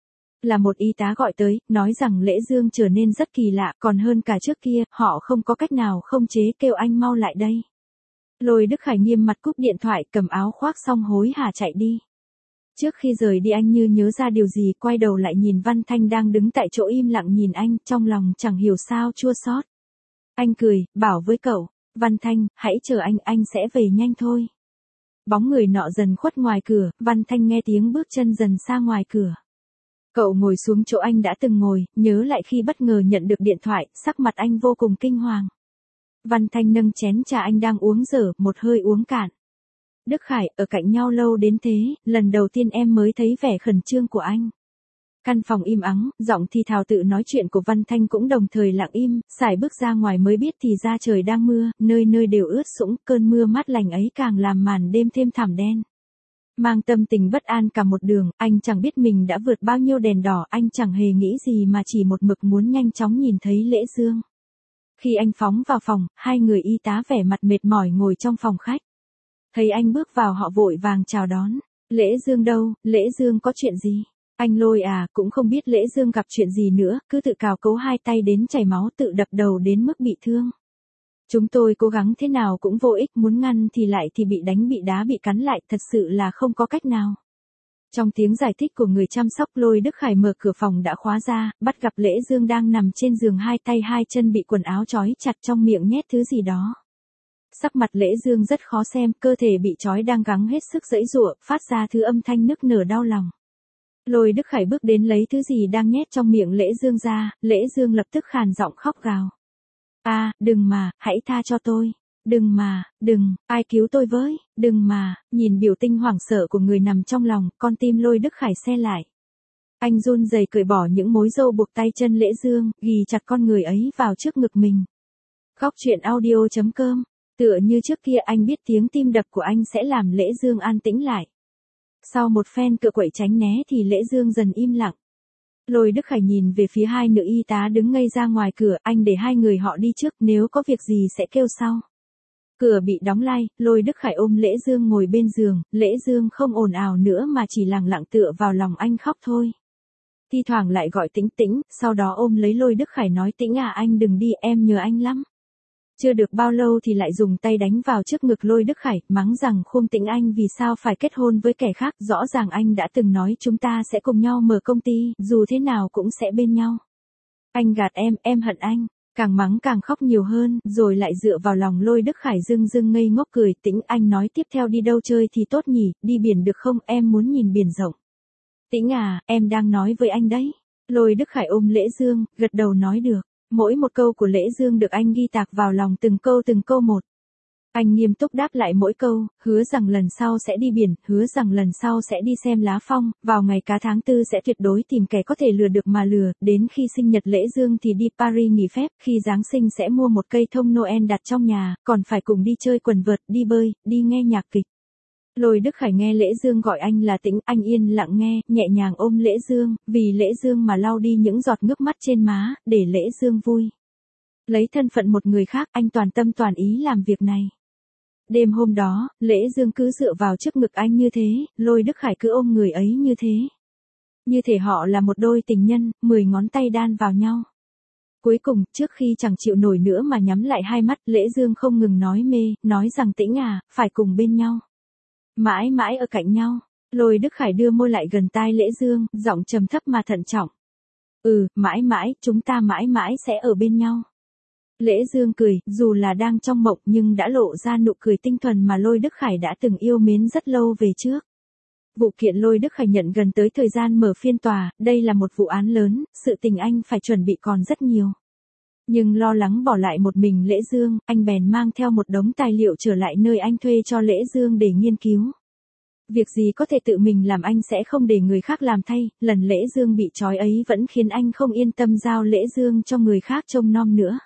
Là một y tá gọi tới, nói rằng Lễ Dương trở nên rất kỳ lạ, còn hơn cả trước kia, họ không có cách nào không chế, kêu anh mau lại đây. Lôi Đức Khải nghiêm mặt cúp điện thoại, cầm áo khoác xong hối hả chạy đi. Trước khi rời đi anh như nhớ ra điều gì, quay đầu lại nhìn Văn Thanh đang đứng tại chỗ im lặng nhìn anh, trong lòng chẳng hiểu sao chua xót. Anh cười, bảo với cậu, Văn Thanh, hãy chờ anh, anh sẽ về nhanh thôi. Bóng người nọ dần khuất ngoài cửa, Văn Thanh nghe tiếng bước chân dần xa ngoài cửa. Cậu ngồi xuống chỗ anh đã từng ngồi, nhớ lại khi bất ngờ nhận được điện thoại, sắc mặt anh vô cùng kinh hoàng. Văn Thanh nâng chén trà anh đang uống dở, một hơi uống cạn. Đức Khải, ở cạnh nhau lâu đến thế, lần đầu tiên em mới thấy vẻ khẩn trương của anh. Căn phòng im ắng, giọng thì thào tự nói chuyện của Văn Thanh cũng đồng thời lặng im, sải bước ra ngoài mới biết thì ra trời đang mưa, nơi nơi đều ướt sũng, cơn mưa mát lành ấy càng làm màn đêm thêm thẳm đen. Mang tâm tình bất an cả một đường, anh chẳng biết mình đã vượt bao nhiêu đèn đỏ, anh chẳng hề nghĩ gì mà chỉ một mực muốn nhanh chóng nhìn thấy Lễ Dương. Khi anh phóng vào phòng, hai người y tá vẻ mặt mệt mỏi ngồi trong phòng khách. Thấy anh bước vào họ vội vàng chào đón. Lễ Dương đâu, Lễ Dương có chuyện gì? Anh Lôi à, cũng không biết Lễ Dương gặp chuyện gì nữa, cứ tự cào cấu hai tay đến chảy máu, tự đập đầu đến mức bị thương. Chúng tôi cố gắng thế nào cũng vô ích, muốn ngăn thì lại thì bị đánh bị đá bị cắn lại, thật sự là không có cách nào. Trong tiếng giải thích của người chăm sóc, Lôi Đức Khải mở cửa phòng đã khóa ra, bắt gặp Lễ Dương đang nằm trên giường, hai tay hai chân bị quần áo trói chặt, trong miệng nhét thứ gì đó. Sắc mặt Lễ Dương rất khó xem, cơ thể bị trói đang gắng hết sức giãy giụa, phát ra thứ âm thanh nức nở đau lòng. Lôi Đức Khải bước đến lấy thứ gì đang nhét trong miệng Lễ Dương ra, Lễ Dương lập tức khàn giọng khóc gào. A, à, đừng mà, hãy tha cho tôi. Đừng mà, đừng, ai cứu tôi với, đừng mà, nhìn biểu tình hoảng sợ của người nằm trong lòng, con tim Lôi Đức Khải xe lại. Anh run rẩy cởi bỏ những mối râu buộc tay chân Lễ Dương, ghì chặt con người ấy vào trước ngực mình. Khóc chuyện audio chấm com, tựa như trước kia anh biết tiếng tim đập của anh sẽ làm Lễ Dương an tĩnh lại. Sau một phen cựa quậy tránh né thì Lễ Dương dần im lặng. Lôi Đức Khải nhìn về phía hai nữ y tá đứng ngây ra ngoài cửa, anh để hai người họ đi trước, nếu có việc gì sẽ kêu sau. Cửa bị đóng lai, Lôi Đức Khải ôm Lễ Dương ngồi bên giường, Lễ Dương không ồn ào nữa mà chỉ lặng lặng tựa vào lòng anh khóc thôi. Thi thoảng lại gọi Tĩnh Tĩnh, sau đó ôm lấy Lôi Đức Khải nói Tĩnh à anh đừng đi, em nhớ anh lắm. Chưa được bao lâu thì lại dùng tay đánh vào trước ngực Lôi Đức Khải, mắng rằng Khương Tĩnh anh vì sao phải kết hôn với kẻ khác, rõ ràng anh đã từng nói chúng ta sẽ cùng nhau mở công ty, dù thế nào cũng sẽ bên nhau. Anh gạt em, em hận anh, càng mắng càng khóc nhiều hơn, rồi lại dựa vào lòng Lôi Đức Khải dưng dưng ngây ngốc cười. Tĩnh anh nói tiếp theo đi đâu chơi thì tốt nhỉ, đi biển được không, em muốn nhìn biển rộng. Tĩnh à, em đang nói với anh đấy. Lôi Đức Khải ôm Lễ Dương, gật đầu nói được. Mỗi một câu của Lễ Dương được anh ghi tạc vào lòng từng câu từng câu một. Anh nghiêm túc đáp lại mỗi câu, hứa rằng lần sau sẽ đi biển, hứa rằng lần sau sẽ đi xem lá phong, vào ngày cá tháng tư sẽ tuyệt đối tìm kẻ có thể lừa được mà lừa, đến khi sinh nhật Lễ Dương thì đi Paris nghỉ phép, khi Giáng sinh sẽ mua một cây thông Noel đặt trong nhà, còn phải cùng đi chơi quần vợt, đi bơi, đi nghe nhạc kịch. Lôi Đức Khải nghe Lễ Dương gọi anh là Tĩnh, anh yên lặng nghe, nhẹ nhàng ôm Lễ Dương, vì Lễ Dương mà lau đi những giọt nước mắt trên má, để Lễ Dương vui. Lấy thân phận một người khác, anh toàn tâm toàn ý làm việc này. Đêm hôm đó, Lễ Dương cứ dựa vào trước ngực anh như thế, Lôi Đức Khải cứ ôm người ấy như thế. Như thể họ là một đôi tình nhân, mười ngón tay đan vào nhau. Cuối cùng, trước khi chẳng chịu nổi nữa mà nhắm lại hai mắt, Lễ Dương không ngừng nói mê, nói rằng Tĩnh à, phải cùng bên nhau. Mãi mãi ở cạnh nhau. Lôi Đức Khải đưa môi lại gần tai Lễ Dương, giọng trầm thấp mà thận trọng. Ừ, mãi mãi, chúng ta mãi mãi sẽ ở bên nhau. Lễ Dương cười, dù là đang trong mộng nhưng đã lộ ra nụ cười tinh thuần mà Lôi Đức Khải đã từng yêu mến rất lâu về trước. Vụ kiện Lôi Đức Khải nhận gần tới thời gian mở phiên tòa, đây là một vụ án lớn, sự tình anh phải chuẩn bị còn rất nhiều. Nhưng lo lắng bỏ lại một mình Lễ Dương, anh bèn mang theo một đống tài liệu trở lại nơi anh thuê cho Lễ Dương để nghiên cứu. Việc gì có thể tự mình làm anh sẽ không để người khác làm thay, lần Lễ Dương bị trói ấy vẫn khiến anh không yên tâm giao Lễ Dương cho người khác trông nom nữa.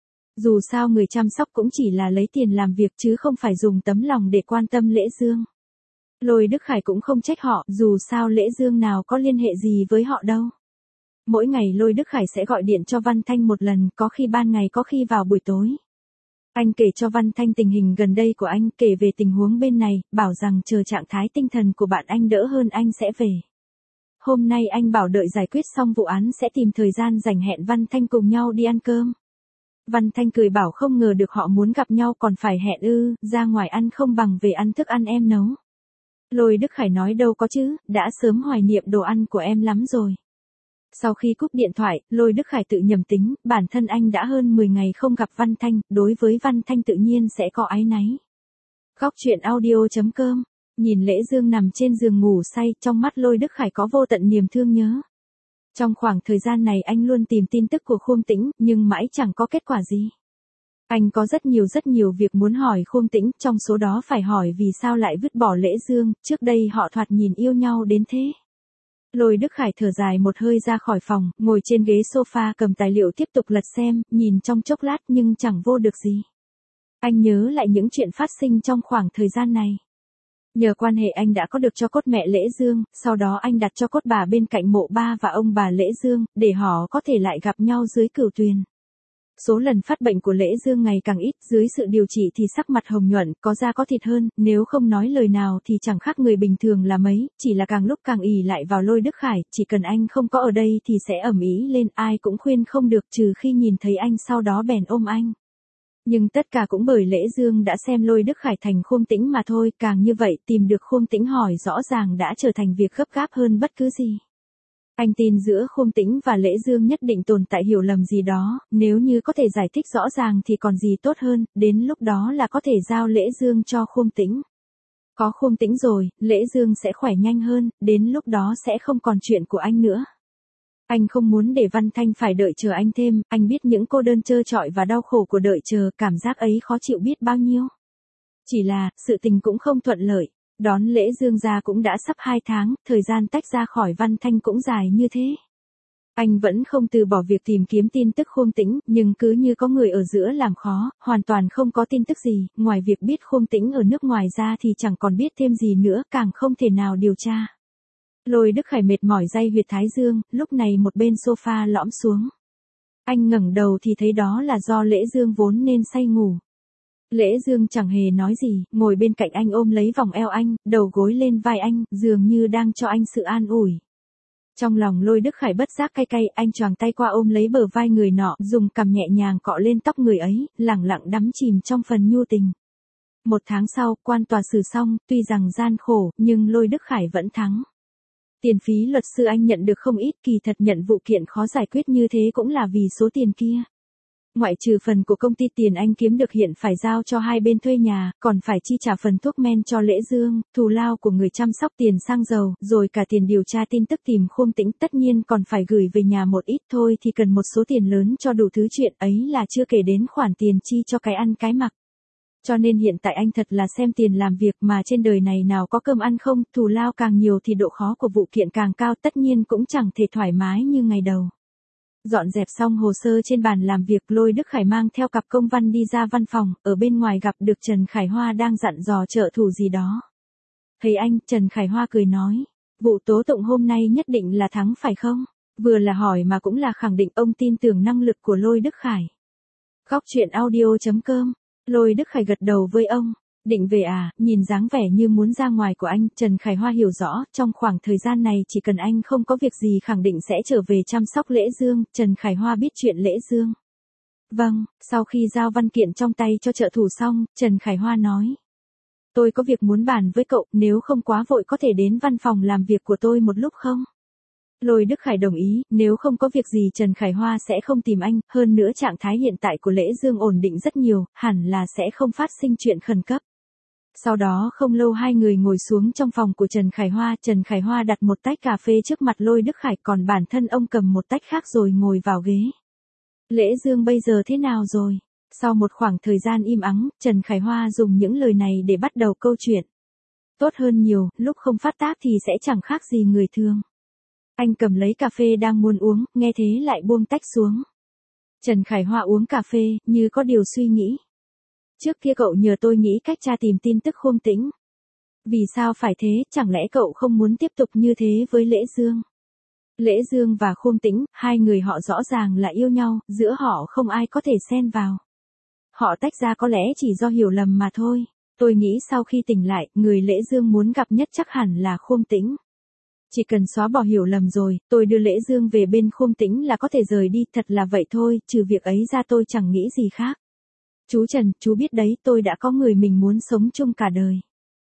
Dù sao người chăm sóc cũng chỉ là lấy tiền làm việc chứ không phải dùng tấm lòng để quan tâm Lễ Dương. Lôi Đức Khải cũng không trách họ, dù sao Lễ Dương nào có liên hệ gì với họ đâu. Mỗi ngày Lôi Đức Khải sẽ gọi điện cho Văn Thanh một lần, có khi ban ngày có khi vào buổi tối. Anh kể cho Văn Thanh tình hình gần đây của anh, kể về tình huống bên này, bảo rằng chờ trạng thái tinh thần của bạn anh đỡ hơn anh sẽ về. Hôm nay anh bảo đợi giải quyết xong vụ án sẽ tìm thời gian rảnh hẹn Văn Thanh cùng nhau đi ăn cơm. Văn Thanh cười bảo không ngờ được họ muốn gặp nhau còn phải hẹn ư, ra ngoài ăn không bằng về ăn thức ăn em nấu. Lôi Đức Khải nói đâu có chứ, đã sớm hoài niệm đồ ăn của em lắm rồi. Sau khi cúp điện thoại, Lôi Đức Khải tự nhầm tính, bản thân anh đã hơn mười ngày không gặp Văn Thanh, đối với Văn Thanh tự nhiên sẽ có áy náy. Khóc chuyện audio chấm com, nhìn Lễ Dương nằm trên giường ngủ say, trong mắt Lôi Đức Khải có vô tận niềm thương nhớ. Trong khoảng thời gian này anh luôn tìm tin tức của Khương Tĩnh, nhưng mãi chẳng có kết quả gì. Anh có rất nhiều rất nhiều việc muốn hỏi Khương Tĩnh, trong số đó phải hỏi vì sao lại vứt bỏ Lễ Dương, trước đây họ thoạt nhìn yêu nhau đến thế. Lôi Đức Khải thở dài một hơi ra khỏi phòng, ngồi trên ghế sofa cầm tài liệu tiếp tục lật xem, nhìn trong chốc lát nhưng chẳng vô được gì. Anh nhớ lại những chuyện phát sinh trong khoảng thời gian này. Nhờ quan hệ anh đã có được cho cốt mẹ Lễ Dương, sau đó anh đặt cho cốt bà bên cạnh mộ ba và ông bà Lễ Dương, để họ có thể lại gặp nhau dưới cửu tuyền. Số lần phát bệnh của Lễ Dương ngày càng ít, dưới sự điều trị thì sắc mặt hồng nhuận, có da có thịt hơn, nếu không nói lời nào thì chẳng khác người bình thường là mấy, chỉ là càng lúc càng ỷ lại vào Lôi Đức Khải, chỉ cần anh không có ở đây thì sẽ ầm ĩ lên, ai cũng khuyên không được trừ khi nhìn thấy anh sau đó bèn ôm anh. Nhưng tất cả cũng bởi Lễ Dương đã xem Lôi Đức Khải thành Khương Tĩnh mà thôi, càng như vậy tìm được Khương Tĩnh hỏi rõ ràng đã trở thành việc gấp gáp hơn bất cứ gì. Anh tin giữa Khương Tĩnh và Lễ Dương nhất định tồn tại hiểu lầm gì đó, nếu như có thể giải thích rõ ràng thì còn gì tốt hơn, đến lúc đó là có thể giao Lễ Dương cho Khương Tĩnh. Có Khương Tĩnh rồi, Lễ Dương sẽ khỏe nhanh hơn, đến lúc đó sẽ không còn chuyện của anh nữa. Anh không muốn để Văn Thanh phải đợi chờ anh thêm, anh biết những cô đơn trơ trọi và đau khổ của đợi chờ, cảm giác ấy khó chịu biết bao nhiêu. Chỉ là, sự tình cũng không thuận lợi, đón lễ dương gia cũng đã sắp hai tháng, thời gian tách ra khỏi Văn Thanh cũng dài như thế. Anh vẫn không từ bỏ việc tìm kiếm tin tức Khương Tĩnh, nhưng cứ như có người ở giữa làm khó, hoàn toàn không có tin tức gì, ngoài việc biết Khương Tĩnh ở nước ngoài ra thì chẳng còn biết thêm gì nữa, càng không thể nào điều tra. Lôi Đức Khải mệt mỏi day huyệt thái dương, lúc này một bên sofa lõm xuống. Anh ngẩng đầu thì thấy đó là do Lễ Dương vốn nên say ngủ. Lễ Dương chẳng hề nói gì, ngồi bên cạnh anh ôm lấy vòng eo anh, đầu gối lên vai anh, dường như đang cho anh sự an ủi. Trong lòng Lôi Đức Khải bất giác cay cay, anh choàng tay qua ôm lấy bờ vai người nọ, dùng cằm nhẹ nhàng cọ lên tóc người ấy, lẳng lặng đắm chìm trong phần nhu tình. Một tháng sau, quan tòa xử xong, tuy rằng gian khổ, nhưng Lôi Đức Khải vẫn thắng. Tiền phí luật sư anh nhận được không ít, kỳ thật nhận vụ kiện khó giải quyết như thế cũng là vì số tiền kia. Ngoại trừ phần của công ty tiền anh kiếm được hiện phải giao cho hai bên thuê nhà, còn phải chi trả phần thuốc men cho Lễ Dương, thù lao của người chăm sóc, tiền xăng dầu, rồi cả tiền điều tra tin tức tìm Khương Tĩnh, tất nhiên còn phải gửi về nhà một ít thôi thì cần một số tiền lớn cho đủ thứ chuyện, ấy là chưa kể đến khoản tiền chi cho cái ăn cái mặc. Cho nên hiện tại anh thật là xem tiền làm việc, mà trên đời này nào có cơm ăn không, thù lao càng nhiều thì độ khó của vụ kiện càng cao, tất nhiên cũng chẳng thể thoải mái như ngày đầu. Dọn dẹp xong hồ sơ trên bàn làm việc, Lôi Đức Khải mang theo cặp công văn đi ra văn phòng, ở bên ngoài gặp được Trần Khải Hoa đang dặn dò trợ thủ gì đó. Thấy anh, Trần Khải Hoa cười nói, vụ tố tụng hôm nay nhất định là thắng phải không? Vừa là hỏi mà cũng là khẳng định ông tin tưởng năng lực của Lôi Đức Khải. Góc truyện audio chấm com. Lôi Đức Khải gật đầu với ông. Định về à, nhìn dáng vẻ như muốn ra ngoài của anh, Trần Khải Hoa hiểu rõ, trong khoảng thời gian này chỉ cần anh không có việc gì khẳng định sẽ trở về chăm sóc Lễ Dương, Trần Khải Hoa biết chuyện Lễ Dương. Vâng, sau khi giao văn kiện trong tay cho trợ thủ xong, Trần Khải Hoa nói. Tôi có việc muốn bàn với cậu, nếu không quá vội có thể đến văn phòng làm việc của tôi một lúc không? Lôi Đức Khải đồng ý, nếu không có việc gì Trần Khải Hoa sẽ không tìm anh, hơn nữa trạng thái hiện tại của Lễ Dương ổn định rất nhiều, hẳn là sẽ không phát sinh chuyện khẩn cấp. Sau đó không lâu hai người ngồi xuống trong phòng của Trần Khải Hoa, Trần Khải Hoa đặt một tách cà phê trước mặt Lôi Đức Khải, còn bản thân ông cầm một tách khác rồi ngồi vào ghế. Lễ Dương bây giờ thế nào rồi? Sau một khoảng thời gian im ắng, Trần Khải Hoa dùng những lời này để bắt đầu câu chuyện. Tốt hơn nhiều, lúc không phát tác thì sẽ chẳng khác gì người thường. Anh cầm lấy cà phê đang muốn uống, nghe thế lại buông tách xuống. Trần Khải Hoa uống cà phê, như có điều suy nghĩ. Trước kia cậu nhờ tôi nghĩ cách tra tìm tin tức Khương Tĩnh. Vì sao phải thế, chẳng lẽ cậu không muốn tiếp tục như thế với Lễ Dương? Lễ Dương và Khương Tĩnh, hai người họ rõ ràng là yêu nhau, giữa họ không ai có thể xen vào. Họ tách ra có lẽ chỉ do hiểu lầm mà thôi. Tôi nghĩ sau khi tỉnh lại, người Lễ Dương muốn gặp nhất chắc hẳn là Khương Tĩnh. Chỉ cần xóa bỏ hiểu lầm rồi, tôi đưa Lễ Dương về bên Khương Tĩnh là có thể rời đi, thật là vậy thôi, trừ việc ấy ra tôi chẳng nghĩ gì khác. Chú Trần, chú biết đấy, tôi đã có người mình muốn sống chung cả đời.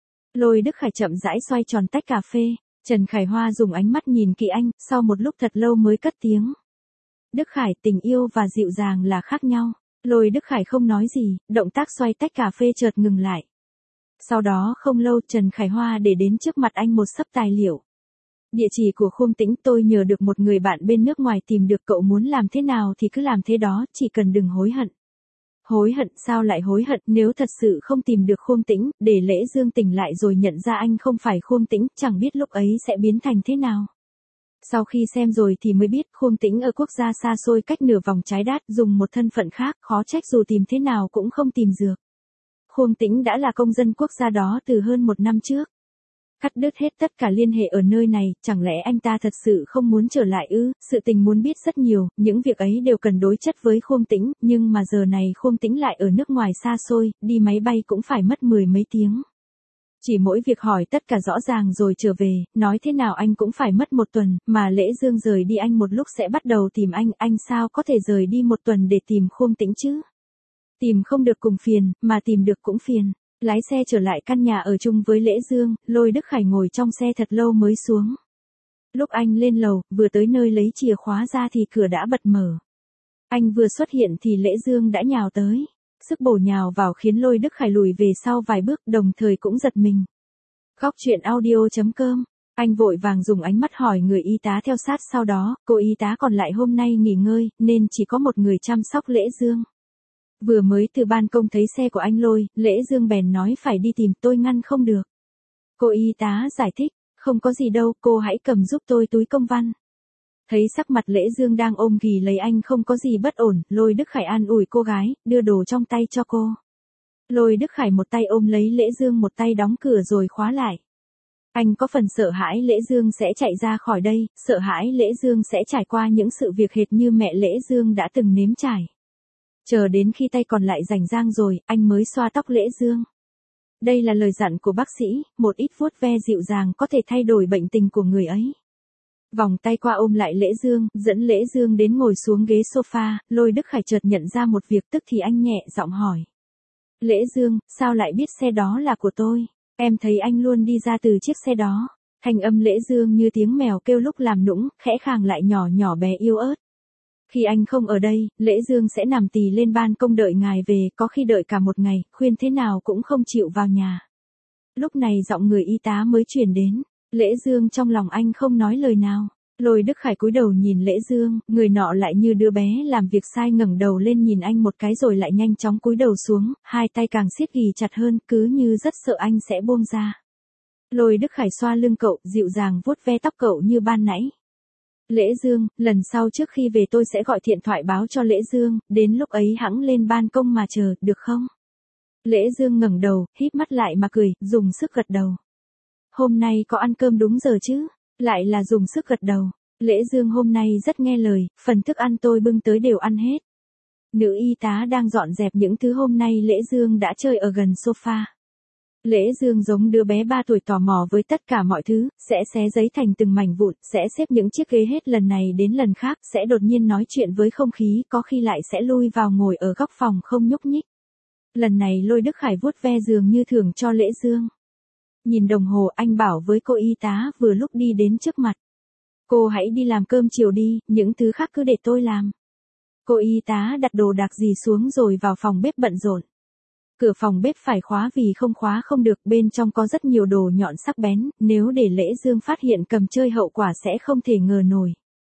Lôi Đức Khải chậm rãi xoay tròn tách cà phê, Trần Khải Hoa dùng ánh mắt nhìn kỹ anh, sau một lúc thật lâu mới cất tiếng. Đức Khải, tình yêu và dịu dàng là khác nhau. Lôi Đức Khải không nói gì, động tác xoay tách cà phê chợt ngừng lại. Sau đó không lâu Trần Khải Hoa để đến trước mặt anh một xấp tài liệu. Địa chỉ của Khương Tĩnh tôi nhờ được một người bạn bên nước ngoài tìm được, cậu muốn làm thế nào thì cứ làm thế đó, chỉ cần đừng hối hận. Hối hận, sao lại hối hận, nếu thật sự không tìm được Khương Tĩnh, để Lễ Dương tỉnh lại rồi nhận ra anh không phải Khương Tĩnh, chẳng biết lúc ấy sẽ biến thành thế nào. Sau khi xem rồi thì mới biết Khương Tĩnh ở quốc gia xa xôi cách nửa vòng trái đất, dùng một thân phận khác, khó trách dù tìm thế nào cũng không tìm được. Khương Tĩnh đã là công dân quốc gia đó từ hơn một năm trước. Cắt đứt hết tất cả liên hệ ở nơi này, chẳng lẽ anh ta thật sự không muốn trở lại ư? Sự tình muốn biết rất nhiều, những việc ấy đều cần đối chất với Khương Tĩnh, nhưng mà giờ này Khương Tĩnh lại ở nước ngoài xa xôi, đi máy bay cũng phải mất mười mấy tiếng. Chỉ mỗi việc hỏi tất cả rõ ràng rồi trở về, nói thế nào anh cũng phải mất một tuần, mà Lễ Dương rời đi anh một lúc sẽ bắt đầu tìm anh, anh sao có thể rời đi một tuần để tìm Khương Tĩnh chứ? Tìm không được cùng phiền, mà tìm được cũng phiền. Lái xe trở lại căn nhà ở chung với Lễ Dương, Lôi Đức Khải ngồi trong xe thật lâu mới xuống. Lúc anh lên lầu, vừa tới nơi lấy chìa khóa ra thì cửa đã bật mở. Anh vừa xuất hiện thì Lễ Dương đã nhào tới. Sức bổ nhào vào khiến Lôi Đức Khải lùi về sau vài bước, đồng thời cũng giật mình. Góc truyện audio chấm com Anh vội vàng dùng ánh mắt hỏi người y tá theo sát sau đó, cô y tá còn lại hôm nay nghỉ ngơi, nên chỉ có một người chăm sóc Lễ Dương. Vừa mới từ ban công thấy xe của anh Lôi, Lễ Dương bèn nói phải đi tìm, tôi ngăn không được. Cô y tá giải thích, không có gì đâu, cô hãy cầm giúp tôi túi công văn. Thấy sắc mặt Lễ Dương đang ôm ghì lấy anh không có gì bất ổn, Lôi Đức Khải an ủi cô gái, đưa đồ trong tay cho cô. Lôi Đức Khải một tay ôm lấy Lễ Dương một tay đóng cửa rồi khóa lại. Anh có phần sợ hãi Lễ Dương sẽ chạy ra khỏi đây, sợ hãi Lễ Dương sẽ trải qua những sự việc hệt như mẹ Lễ Dương đã từng nếm trải. Chờ đến khi tay còn lại rảnh rang rồi, anh mới xoa tóc Lễ Dương. Đây là lời dặn của bác sĩ, một ít vuốt ve dịu dàng có thể thay đổi bệnh tình của người ấy. Vòng tay qua ôm lại Lễ Dương, dẫn Lễ Dương đến ngồi xuống ghế sofa, Lôi Đức Khải chợt nhận ra một việc tức thì anh nhẹ giọng hỏi. Lễ Dương, sao lại biết xe đó là của tôi? Em thấy anh luôn đi ra từ chiếc xe đó. Thanh âm Lễ Dương như tiếng mèo kêu lúc làm nũng, khẽ khàng lại nhỏ nhỏ bé yếu ớt. Khi anh không ở đây, Lễ Dương sẽ nằm tì lên ban công đợi ngài về, có khi đợi cả một ngày, khuyên thế nào cũng không chịu vào nhà. Lúc này giọng người y tá mới truyền đến. Lễ Dương trong lòng anh không nói lời nào. Lôi Đức Khải cúi đầu nhìn Lễ Dương, người nọ lại như đứa bé làm việc sai ngẩng đầu lên nhìn anh một cái rồi lại nhanh chóng cúi đầu xuống, hai tay càng siết ghì chặt hơn, cứ như rất sợ anh sẽ buông ra. Lôi Đức Khải xoa lưng cậu, dịu dàng vuốt ve tóc cậu như ban nãy. Lễ Dương, lần sau trước khi về tôi sẽ gọi điện thoại báo cho Lễ Dương, đến lúc ấy hẵng lên ban công mà chờ, được không? Lễ Dương ngẩng đầu, híp mắt lại mà cười, dùng sức gật đầu. Hôm nay có ăn cơm đúng giờ chứ? Lại là dùng sức gật đầu. Lễ Dương hôm nay rất nghe lời, phần thức ăn tôi bưng tới đều ăn hết. Nữ y tá đang dọn dẹp những thứ hôm nay Lễ Dương đã chơi ở gần sofa. Lễ Dương giống đứa bé ba tuổi tò mò với tất cả mọi thứ, sẽ xé giấy thành từng mảnh vụn, sẽ xếp những chiếc ghế hết lần này đến lần khác, sẽ đột nhiên nói chuyện với không khí, có khi lại sẽ lui vào ngồi ở góc phòng không nhúc nhích. Lần này Lôi Đức Khải vuốt ve giường như thưởng cho Lễ Dương. Nhìn đồng hồ, anh bảo với cô y tá vừa lúc đi đến trước mặt. Cô hãy đi làm cơm chiều đi, những thứ khác cứ để tôi làm. Cô y tá đặt đồ đạc gì xuống rồi vào phòng bếp bận rộn. Cửa phòng bếp phải khóa vì không khóa không được, bên trong có rất nhiều đồ nhọn sắc bén, nếu để Lễ Dương phát hiện cầm chơi hậu quả sẽ không thể ngờ nổi.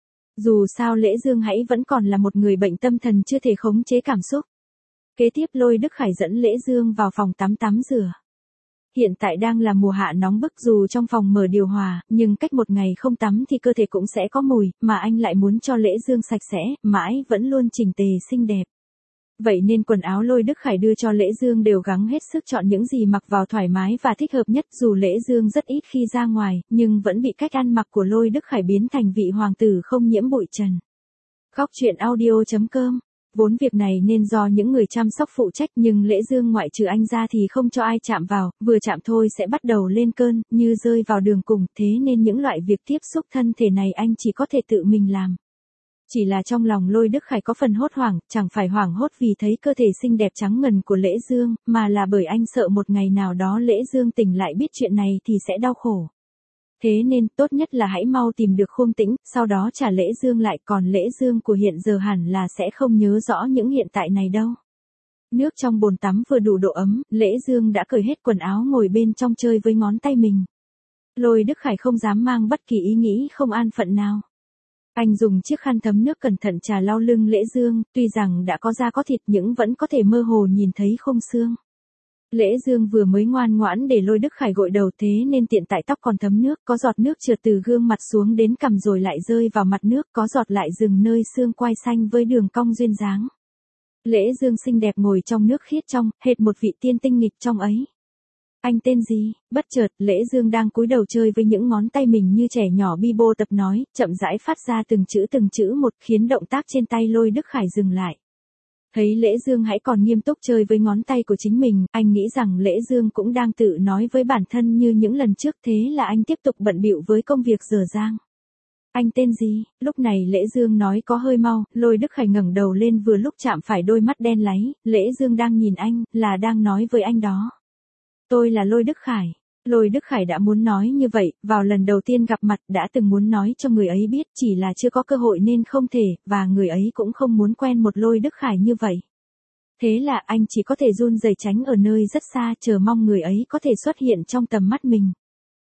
Dù sao Lễ Dương hãy vẫn còn là một người bệnh tâm thần chưa thể khống chế cảm xúc. Kế tiếp Lôi Đức Khải dẫn Lễ Dương vào phòng tắm tắm rửa. Hiện tại đang là mùa hạ nóng bức, dù trong phòng mở điều hòa, nhưng cách một ngày không tắm thì cơ thể cũng sẽ có mùi, mà anh lại muốn cho Lễ Dương sạch sẽ, mãi vẫn luôn chỉnh tề xinh đẹp. Vậy nên quần áo Lôi Đức Khải đưa cho Lễ Dương đều gắng hết sức chọn những gì mặc vào thoải mái và thích hợp nhất, dù Lễ Dương rất ít khi ra ngoài, nhưng vẫn bị cách ăn mặc của Lôi Đức Khải biến thành vị hoàng tử không nhiễm bụi trần. Góc truyện audio chấm com. Vốn việc này nên do những người chăm sóc phụ trách, nhưng Lễ Dương ngoại trừ anh ra thì không cho ai chạm vào, vừa chạm thôi sẽ bắt đầu lên cơn, như rơi vào đường cùng, thế nên những loại việc tiếp xúc thân thể này anh chỉ có thể tự mình làm. Chỉ là trong lòng Lôi Đức Khải có phần hốt hoảng, chẳng phải hoảng hốt vì thấy cơ thể xinh đẹp trắng ngần của Lễ Dương, mà là bởi anh sợ một ngày nào đó Lễ Dương tỉnh lại biết chuyện này thì sẽ đau khổ. Thế nên, tốt nhất là hãy mau tìm được Khương Tĩnh, sau đó trả Lễ Dương lại, còn Lễ Dương của hiện giờ hẳn là sẽ không nhớ rõ những hiện tại này đâu. Nước trong bồn tắm vừa đủ độ ấm, Lễ Dương đã cởi hết quần áo ngồi bên trong chơi với ngón tay mình. Lôi Đức Khải không dám mang bất kỳ ý nghĩ không an phận nào. Anh dùng chiếc khăn thấm nước cẩn thận chà lau lưng Lễ Dương, tuy rằng đã có da có thịt nhưng vẫn có thể mơ hồ nhìn thấy khung xương. Lễ Dương vừa mới ngoan ngoãn để Lôi Đức Khải gội đầu, thế nên tiện tại tóc còn thấm nước, có giọt nước trượt từ gương mặt xuống đến cằm rồi lại rơi vào mặt nước, có giọt lại dừng nơi xương quai xanh với đường cong duyên dáng. Lễ Dương xinh đẹp ngồi trong nước khiết trong, hệt một vị tiên tinh nghịch trong ấy. Anh tên gì? Bất chợt, Lễ Dương đang cúi đầu chơi với những ngón tay mình như trẻ nhỏ bi bô tập nói, chậm rãi phát ra từng chữ từng chữ một, khiến động tác trên tay Lôi Đức Khải dừng lại. Thấy Lễ Dương hãy còn nghiêm túc chơi với ngón tay của chính mình, anh nghĩ rằng Lễ Dương cũng đang tự nói với bản thân như những lần trước, thế là anh tiếp tục bận bịu với công việc dở dang. Anh tên gì? Lúc này Lễ Dương nói có hơi mau, Lôi Đức Khải ngẩng đầu lên vừa lúc chạm phải đôi mắt đen láy, Lễ Dương đang nhìn anh, là đang nói với anh đó. Tôi là Lôi Đức Khải. Lôi Đức Khải đã muốn nói như vậy, vào lần đầu tiên gặp mặt đã từng muốn nói cho người ấy biết, chỉ là chưa có cơ hội nên không thể, và người ấy cũng không muốn quen một Lôi Đức Khải như vậy. Thế là anh chỉ có thể run rẩy tránh ở nơi rất xa, chờ mong người ấy có thể xuất hiện trong tầm mắt mình.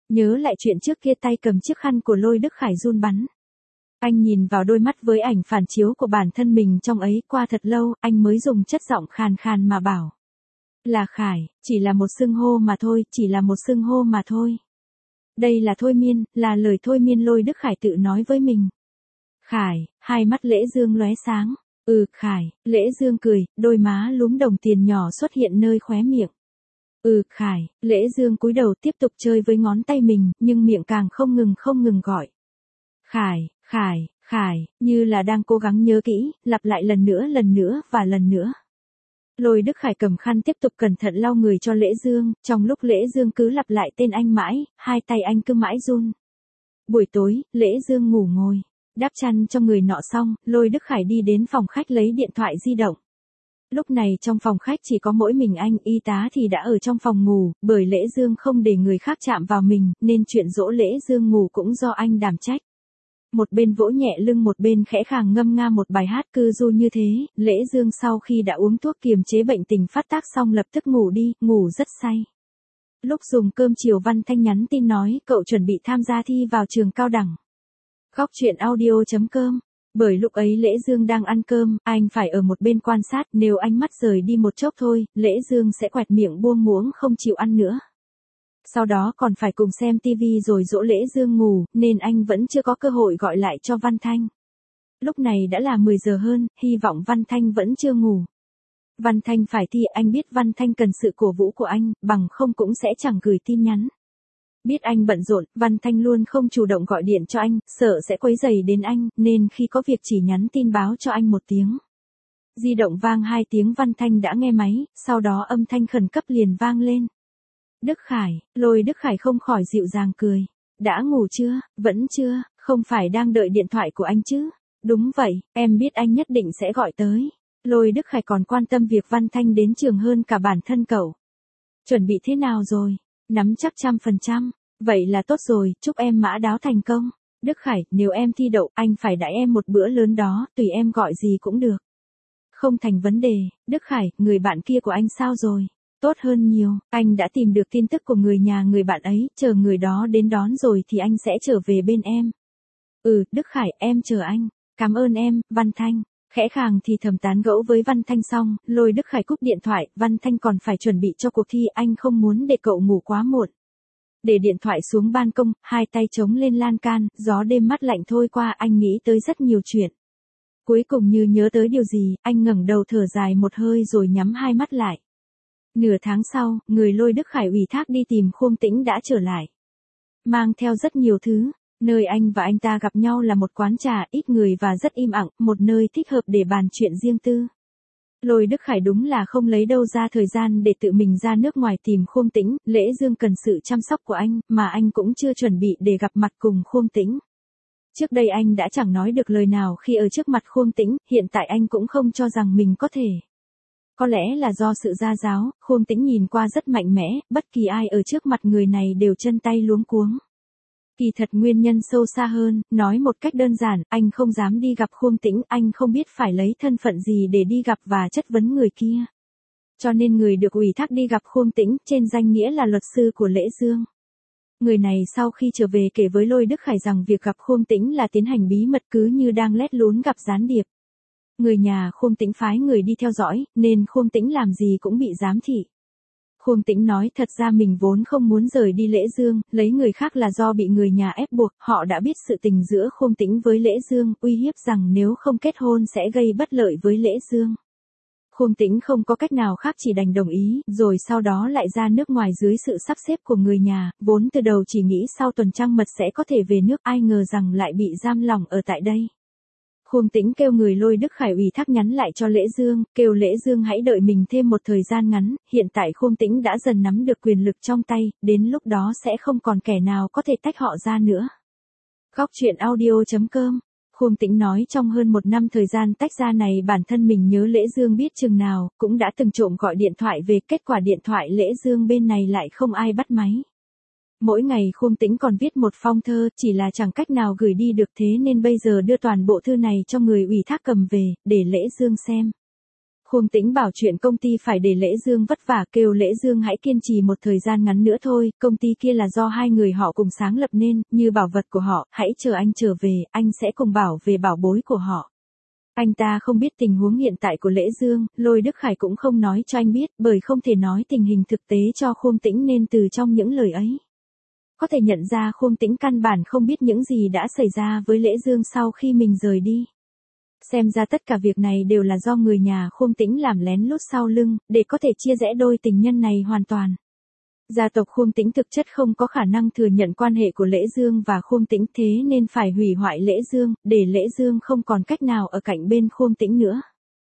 Nhớ lại chuyện trước kia tay cầm chiếc khăn của Lôi Đức Khải run bắn. Anh nhìn vào đôi mắt với ảnh phản chiếu của bản thân mình trong ấy, qua thật lâu, anh mới dùng chất giọng khàn khàn mà bảo. Là Khải, chỉ là một xưng hô mà thôi, chỉ là một xưng hô mà thôi. Đây là thôi miên, là lời thôi miên Lôi Đức Khải tự nói với mình. Khải, hai mắt Lễ Dương lóe sáng. Ừ, Khải, Lễ Dương cười, đôi má lúm đồng tiền nhỏ xuất hiện nơi khóe miệng. Ừ, Khải, Lễ Dương cúi đầu tiếp tục chơi với ngón tay mình, nhưng miệng càng không ngừng không ngừng gọi. Khải, Khải, Khải, như là đang cố gắng nhớ kỹ, lặp lại lần nữa lần nữa và lần nữa. Lôi Đức Khải cầm khăn tiếp tục cẩn thận lau người cho Lễ Dương, trong lúc Lễ Dương cứ lặp lại tên anh mãi, hai tay anh cứ mãi run. Buổi tối, Lễ Dương ngủ ngồi, đắp chăn cho người nọ xong, Lôi Đức Khải đi đến phòng khách lấy điện thoại di động. Lúc này trong phòng khách chỉ có mỗi mình anh, y tá thì đã ở trong phòng ngủ, bởi Lễ Dương không để người khác chạm vào mình, nên chuyện dỗ Lễ Dương ngủ cũng do anh đảm trách. Một bên vỗ nhẹ lưng một bên khẽ khàng ngâm nga một bài hát cư du như thế, Lễ Dương sau khi đã uống thuốc kiềm chế bệnh tình phát tác xong lập tức ngủ đi, ngủ rất say. Lúc dùng cơm chiều Văn Thanh nhắn tin nói cậu chuẩn bị tham gia thi vào trường cao đẳng. Góc truyện audio chấm com. Bởi lúc ấy Lễ Dương đang ăn cơm, anh phải ở một bên quan sát, nếu ánh mắt rời đi một chốc thôi, Lễ Dương sẽ quẹt miệng buông muỗng không chịu ăn nữa. Sau đó còn phải cùng xem tivi rồi dỗ Lễ Dương ngủ, nên anh vẫn chưa có cơ hội gọi lại cho Văn Thanh. Lúc này đã là mười giờ hơn, hy vọng Văn Thanh vẫn chưa ngủ. Văn Thanh phải thi, anh biết Văn Thanh cần sự cổ vũ của anh, bằng không cũng sẽ chẳng gửi tin nhắn. Biết anh bận rộn, Văn Thanh luôn không chủ động gọi điện cho anh, sợ sẽ quấy rầy đến anh, nên khi có việc chỉ nhắn tin báo cho anh một tiếng. Di động vang hai tiếng Văn Thanh đã nghe máy, sau đó âm thanh khẩn cấp liền vang lên. Đức Khải, Lôi Đức Khải không khỏi dịu dàng cười. Đã ngủ chưa? Vẫn chưa, không phải đang đợi điện thoại của anh chứ? Đúng vậy, em biết anh nhất định sẽ gọi tới. Lôi Đức Khải còn quan tâm việc Văn Thanh đến trường hơn cả bản thân cậu. Chuẩn bị thế nào rồi? Nắm chắc trăm phần trăm. Vậy là tốt rồi, chúc em mã đáo thành công. Đức Khải, nếu em thi đậu, anh phải đãi em một bữa lớn đó, tùy em gọi gì cũng được. Không thành vấn đề. Đức Khải, người bạn kia của anh sao rồi? Tốt hơn nhiều, anh đã tìm được tin tức của người nhà người bạn ấy, chờ người đó đến đón rồi thì anh sẽ trở về bên em. Ừ, Đức Khải, em chờ anh. Cảm ơn em, Văn Thanh. Khẽ khàng thì thầm tán gẫu với Văn Thanh xong, Lôi Đức Khải cúp điện thoại, Văn Thanh còn phải chuẩn bị cho cuộc thi, anh không muốn để cậu ngủ quá muộn. Để điện thoại xuống ban công, hai tay chống lên lan can, gió đêm mát lạnh thôi qua, anh nghĩ tới rất nhiều chuyện. Cuối cùng như nhớ tới điều gì, anh ngẩng đầu thở dài một hơi rồi nhắm hai mắt lại. Nửa tháng sau, người Lôi Đức Khải ủy thác đi tìm Khuông Tĩnh đã trở lại. Mang theo rất nhiều thứ, nơi anh và anh ta gặp nhau là một quán trà ít người và rất im ặng, một nơi thích hợp để bàn chuyện riêng tư. Lôi Đức Khải đúng là không lấy đâu ra thời gian để tự mình ra nước ngoài tìm Khuông Tĩnh, Lễ Dương cần sự chăm sóc của anh, mà anh cũng chưa chuẩn bị để gặp mặt cùng Khuông Tĩnh. Trước đây anh đã chẳng nói được lời nào khi ở trước mặt Khuông Tĩnh, hiện tại anh cũng không cho rằng mình có thể. Có lẽ là do sự gia giáo, Khuông Tĩnh nhìn qua rất mạnh mẽ, bất kỳ ai ở trước mặt người này đều chân tay luống cuống. Kỳ thật nguyên nhân sâu xa hơn, nói một cách đơn giản, anh không dám đi gặp Khuông Tĩnh, anh không biết phải lấy thân phận gì để đi gặp và chất vấn người kia. Cho nên người được ủy thác đi gặp Khuông Tĩnh, trên danh nghĩa là luật sư của Lễ Dương. Người này sau khi trở về kể với Lôi Đức Khải rằng việc gặp Khuông Tĩnh là tiến hành bí mật cứ như đang lét lún gặp gián điệp. Người nhà Khuông Tĩnh phái người đi theo dõi, nên Khuông Tĩnh làm gì cũng bị giám thị. Khuông Tĩnh nói thật ra mình vốn không muốn rời đi Lễ Dương, lấy người khác là do bị người nhà ép buộc, họ đã biết sự tình giữa Khuông Tĩnh với Lễ Dương, uy hiếp rằng nếu không kết hôn sẽ gây bất lợi với Lễ Dương. Khuông Tĩnh không có cách nào khác chỉ đành đồng ý, rồi sau đó lại ra nước ngoài dưới sự sắp xếp của người nhà, vốn từ đầu chỉ nghĩ sau tuần trăng mật sẽ có thể về nước, ai ngờ rằng lại bị giam lỏng ở tại đây. Khuông Tĩnh kêu người Lôi Đức Khải ủy thác nhắn lại cho Lễ Dương, kêu Lễ Dương hãy đợi mình thêm một thời gian ngắn, hiện tại Khuông Tĩnh đã dần nắm được quyền lực trong tay, đến lúc đó sẽ không còn kẻ nào có thể tách họ ra nữa. Góc truyện audio chấm com. Khuông Tĩnh nói trong hơn một năm thời gian tách ra này bản thân mình nhớ Lễ Dương biết chừng nào, cũng đã từng trộm gọi điện thoại về, kết quả điện thoại Lễ Dương bên này lại không ai bắt máy. Mỗi ngày Khuông Tĩnh còn viết một phong thơ, chỉ là chẳng cách nào gửi đi được, thế nên bây giờ đưa toàn bộ thư này cho người ủy thác cầm về, để Lễ Dương xem. Khuông Tĩnh bảo chuyện công ty phải để Lễ Dương vất vả, kêu Lễ Dương hãy kiên trì một thời gian ngắn nữa thôi, công ty kia là do hai người họ cùng sáng lập nên, như bảo vật của họ, hãy chờ anh trở về, anh sẽ cùng bảo về bảo bối của họ. Anh ta không biết tình huống hiện tại của Lễ Dương, Lôi Đức Khải cũng không nói cho anh biết, bởi không thể nói tình hình thực tế cho Khuông Tĩnh nên từ trong những lời ấy. Có thể nhận ra Khuông Tĩnh căn bản không biết những gì đã xảy ra với Lễ Dương sau khi mình rời đi. Xem ra tất cả việc này đều là do người nhà Khuông Tĩnh làm lén lút sau lưng, để có thể chia rẽ đôi tình nhân này hoàn toàn. Gia tộc Khuông Tĩnh thực chất không có khả năng thừa nhận quan hệ của Lễ Dương và Khuông Tĩnh, thế nên phải hủy hoại Lễ Dương, để Lễ Dương không còn cách nào ở cạnh bên Khuông Tĩnh nữa.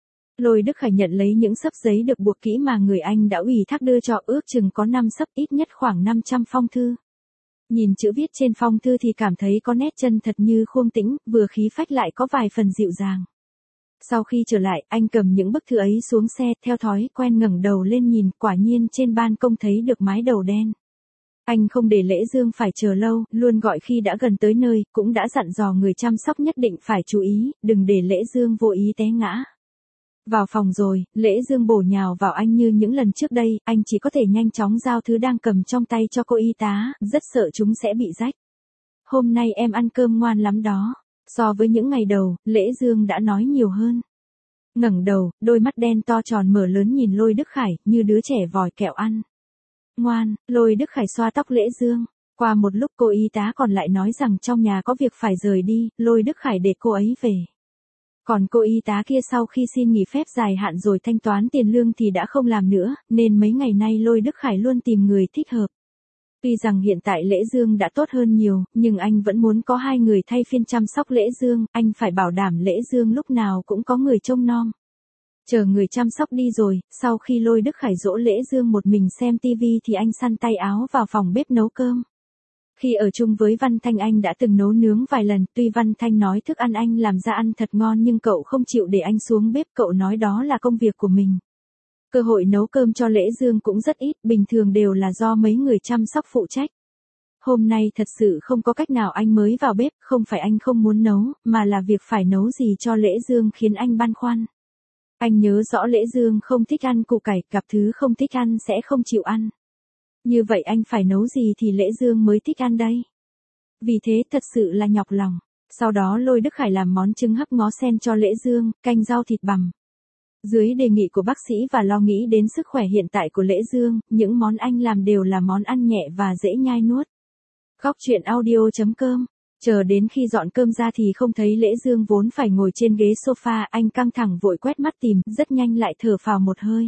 Lôi Đức Khải nhận lấy những xấp giấy được buộc kỹ mà người anh đã ủy thác đưa cho, ước chừng có năm xấp, ít nhất khoảng năm trăm phong thư. Nhìn chữ viết trên phong thư thì cảm thấy có nét chân thật như Khuông Tĩnh, vừa khí phách lại có vài phần dịu dàng. Sau khi trở lại, anh cầm những bức thư ấy xuống xe, theo thói quen ngẩng đầu lên nhìn, quả nhiên trên ban công thấy được mái đầu đen. Anh không để Lễ Dương phải chờ lâu, luôn gọi khi đã gần tới nơi, cũng đã dặn dò người chăm sóc nhất định phải chú ý, đừng để Lễ Dương vô ý té ngã. Vào phòng rồi, Lễ Dương bổ nhào vào anh như những lần trước đây, anh chỉ có thể nhanh chóng giao thứ đang cầm trong tay cho cô y tá, rất sợ chúng sẽ bị rách. Hôm nay em ăn cơm ngoan lắm đó. So với những ngày đầu, Lễ Dương đã nói nhiều hơn. Ngẩng đầu, đôi mắt đen to tròn mở lớn nhìn Lôi Đức Khải, như đứa trẻ vòi kẹo ăn. Ngoan, Lôi Đức Khải xoa tóc Lễ Dương. Qua một lúc cô y tá còn lại nói rằng trong nhà có việc phải rời đi, Lôi Đức Khải để cô ấy về. Còn cô y tá kia sau khi xin nghỉ phép dài hạn rồi thanh toán tiền lương thì đã không làm nữa, nên mấy ngày nay Lôi Đức Khải luôn tìm người thích hợp. Tuy rằng hiện tại Lễ Dương đã tốt hơn nhiều, nhưng anh vẫn muốn có hai người thay phiên chăm sóc Lễ Dương, anh phải bảo đảm Lễ Dương lúc nào cũng có người trông nom. Chờ người chăm sóc đi rồi, sau khi Lôi Đức Khải dỗ Lễ Dương một mình xem tivi thì anh săn tay áo vào phòng bếp nấu cơm. Khi ở chung với Văn Thanh anh đã từng nấu nướng vài lần, tuy Văn Thanh nói thức ăn anh làm ra ăn thật ngon nhưng cậu không chịu để anh xuống bếp, cậu nói đó là công việc của mình. Cơ hội nấu cơm cho Lễ Dương cũng rất ít, bình thường đều là do mấy người chăm sóc phụ trách. Hôm nay thật sự không có cách nào anh mới vào bếp, không phải anh không muốn nấu, mà là việc phải nấu gì cho Lễ Dương khiến anh băn khoăn. Anh nhớ rõ Lễ Dương không thích ăn củ cải, gặp thứ không thích ăn sẽ không chịu ăn. Như vậy anh phải nấu gì thì Lễ Dương mới thích ăn đây? Vì thế thật sự là nhọc lòng. Sau đó Lôi Đức Khải làm món trứng hấp ngó sen cho Lễ Dương, canh rau thịt bằm. Dưới đề nghị của bác sĩ và lo nghĩ đến sức khỏe hiện tại của Lễ Dương, những món anh làm đều là món ăn nhẹ và dễ nhai nuốt. Góc truyện audio chấm com. Chờ đến khi dọn cơm ra thì không thấy Lễ Dương vốn phải ngồi trên ghế sofa, anh căng thẳng vội quét mắt tìm, rất nhanh lại thở phào một hơi.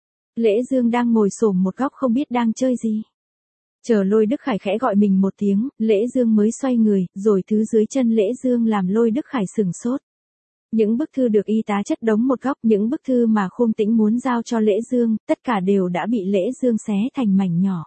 Lễ Dương đang ngồi xổm một góc không biết đang chơi gì. Chờ Lôi Đức Khải khẽ gọi mình một tiếng, Lễ Dương mới xoay người, rồi thứ dưới chân Lễ Dương làm Lôi Đức Khải sửng sốt. Những bức thư được y tá chất đống một góc, những bức thư mà Khuông Tĩnh muốn giao cho Lễ Dương, tất cả đều đã bị Lễ Dương xé thành mảnh nhỏ.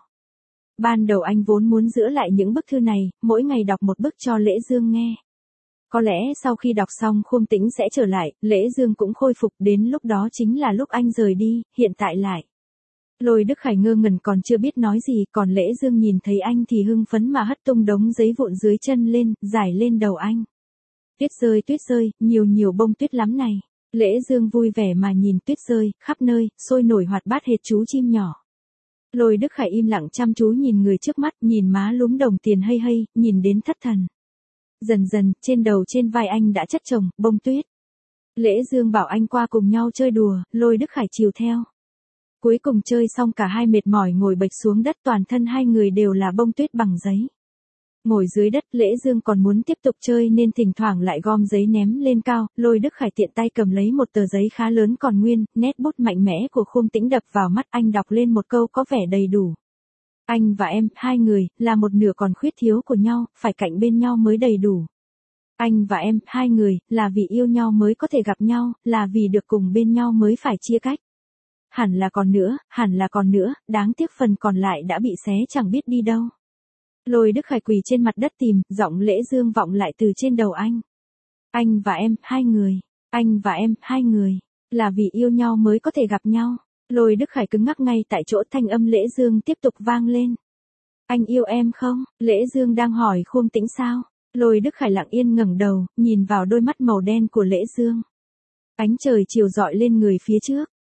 Ban đầu anh vốn muốn giữ lại những bức thư này, mỗi ngày đọc một bức cho Lễ Dương nghe. Có lẽ sau khi đọc xong Khuông Tĩnh sẽ trở lại, Lễ Dương cũng khôi phục, đến lúc đó chính là lúc anh rời đi, hiện tại lại. Lôi Đức Khải ngơ ngẩn còn chưa biết nói gì, còn Lễ Dương nhìn thấy anh thì hưng phấn mà hất tung đống giấy vụn dưới chân lên, giải lên đầu anh. Tuyết rơi tuyết rơi, nhiều nhiều bông tuyết lắm này. Lễ Dương vui vẻ mà nhìn tuyết rơi, khắp nơi, sôi nổi hoạt bát hệt chú chim nhỏ. Lôi Đức Khải im lặng chăm chú nhìn người trước mắt, nhìn má lúm đồng tiền hay hay, nhìn đến thất thần. Dần dần, trên đầu trên vai anh đã chất chồng, bông tuyết. Lễ Dương bảo anh qua cùng nhau chơi đùa, Lôi Đức Khải chiều theo. Cuối cùng chơi xong cả hai mệt mỏi ngồi bệt xuống đất, toàn thân hai người đều là bông tuyết bằng giấy. Ngồi dưới đất, Lễ Dương còn muốn tiếp tục chơi nên thỉnh thoảng lại gom giấy ném lên cao, Lôi Đức Khải tiện tay cầm lấy một tờ giấy khá lớn còn nguyên, nét bút mạnh mẽ của Khuông Tĩnh đập vào mắt, anh đọc lên một câu có vẻ đầy đủ. Anh và em, hai người, là một nửa còn khuyết thiếu của nhau, phải cạnh bên nhau mới đầy đủ. Anh và em, hai người, là vì yêu nhau mới có thể gặp nhau, là vì được cùng bên nhau mới phải chia cách. Hẳn là còn nữa, hẳn là còn nữa, đáng tiếc phần còn lại đã bị xé chẳng biết đi đâu. Lôi Đức Khải quỳ trên mặt đất tìm, giọng Lễ Dương vọng lại từ trên đầu anh. Anh và em, hai người, anh và em, hai người, là vì yêu nhau mới có thể gặp nhau. Lôi Đức Khải cứng ngắc ngay tại chỗ, thanh âm Lễ Dương tiếp tục vang lên. Anh yêu em không? Lễ Dương đang hỏi Khuông Tĩnh sao? Lôi Đức Khải lặng yên ngẩng đầu, nhìn vào đôi mắt màu đen của Lễ Dương. Ánh trời chiều rọi lên người phía trước,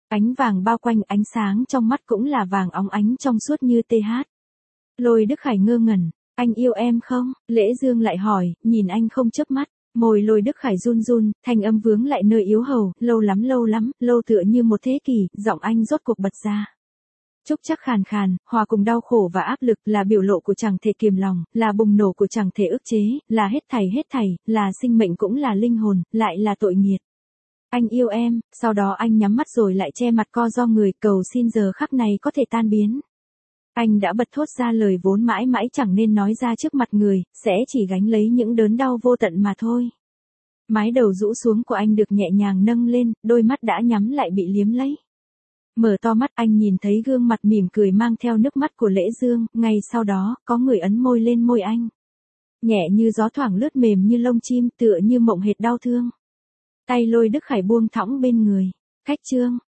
Ánh vàng bao quanh, ánh sáng trong mắt cũng là vàng óng ánh trong suốt như tê hát. Lôi Đức Khải ngơ ngẩn, anh yêu em không? Lễ Dương lại hỏi, nhìn anh không chớp mắt. Môi Lôi Đức Khải run run, thanh âm vướng lại nơi yếu hầu, lâu lắm lâu lắm, lâu tựa như một thế kỷ, giọng anh rốt cuộc bật ra. Trúc chắc khàn khàn, hòa cùng đau khổ và áp lực, là biểu lộ của chẳng thể kiềm lòng, là bùng nổ của chẳng thể ức chế, là hết thảy hết thảy, là sinh mệnh cũng là linh hồn, lại là tội nghiệt. Anh yêu em, sau đó anh nhắm mắt rồi lại che mặt co do người, cầu xin giờ khắc này có thể tan biến. Anh đã bật thốt ra lời vốn mãi mãi chẳng nên nói ra trước mặt người, sẽ chỉ gánh lấy những đớn đau vô tận mà thôi. Mái đầu rũ xuống của anh được nhẹ nhàng nâng lên, đôi mắt đã nhắm lại bị liếm lấy. Mở to mắt anh nhìn thấy gương mặt mỉm cười mang theo nước mắt của Lễ Dương, ngay sau đó, có người ấn môi lên môi anh. Nhẹ như gió thoảng lướt mềm như lông chim, tựa như mộng hệt đau thương. Tay Lôi Đức Khải buông thõng bên người. Cách chương.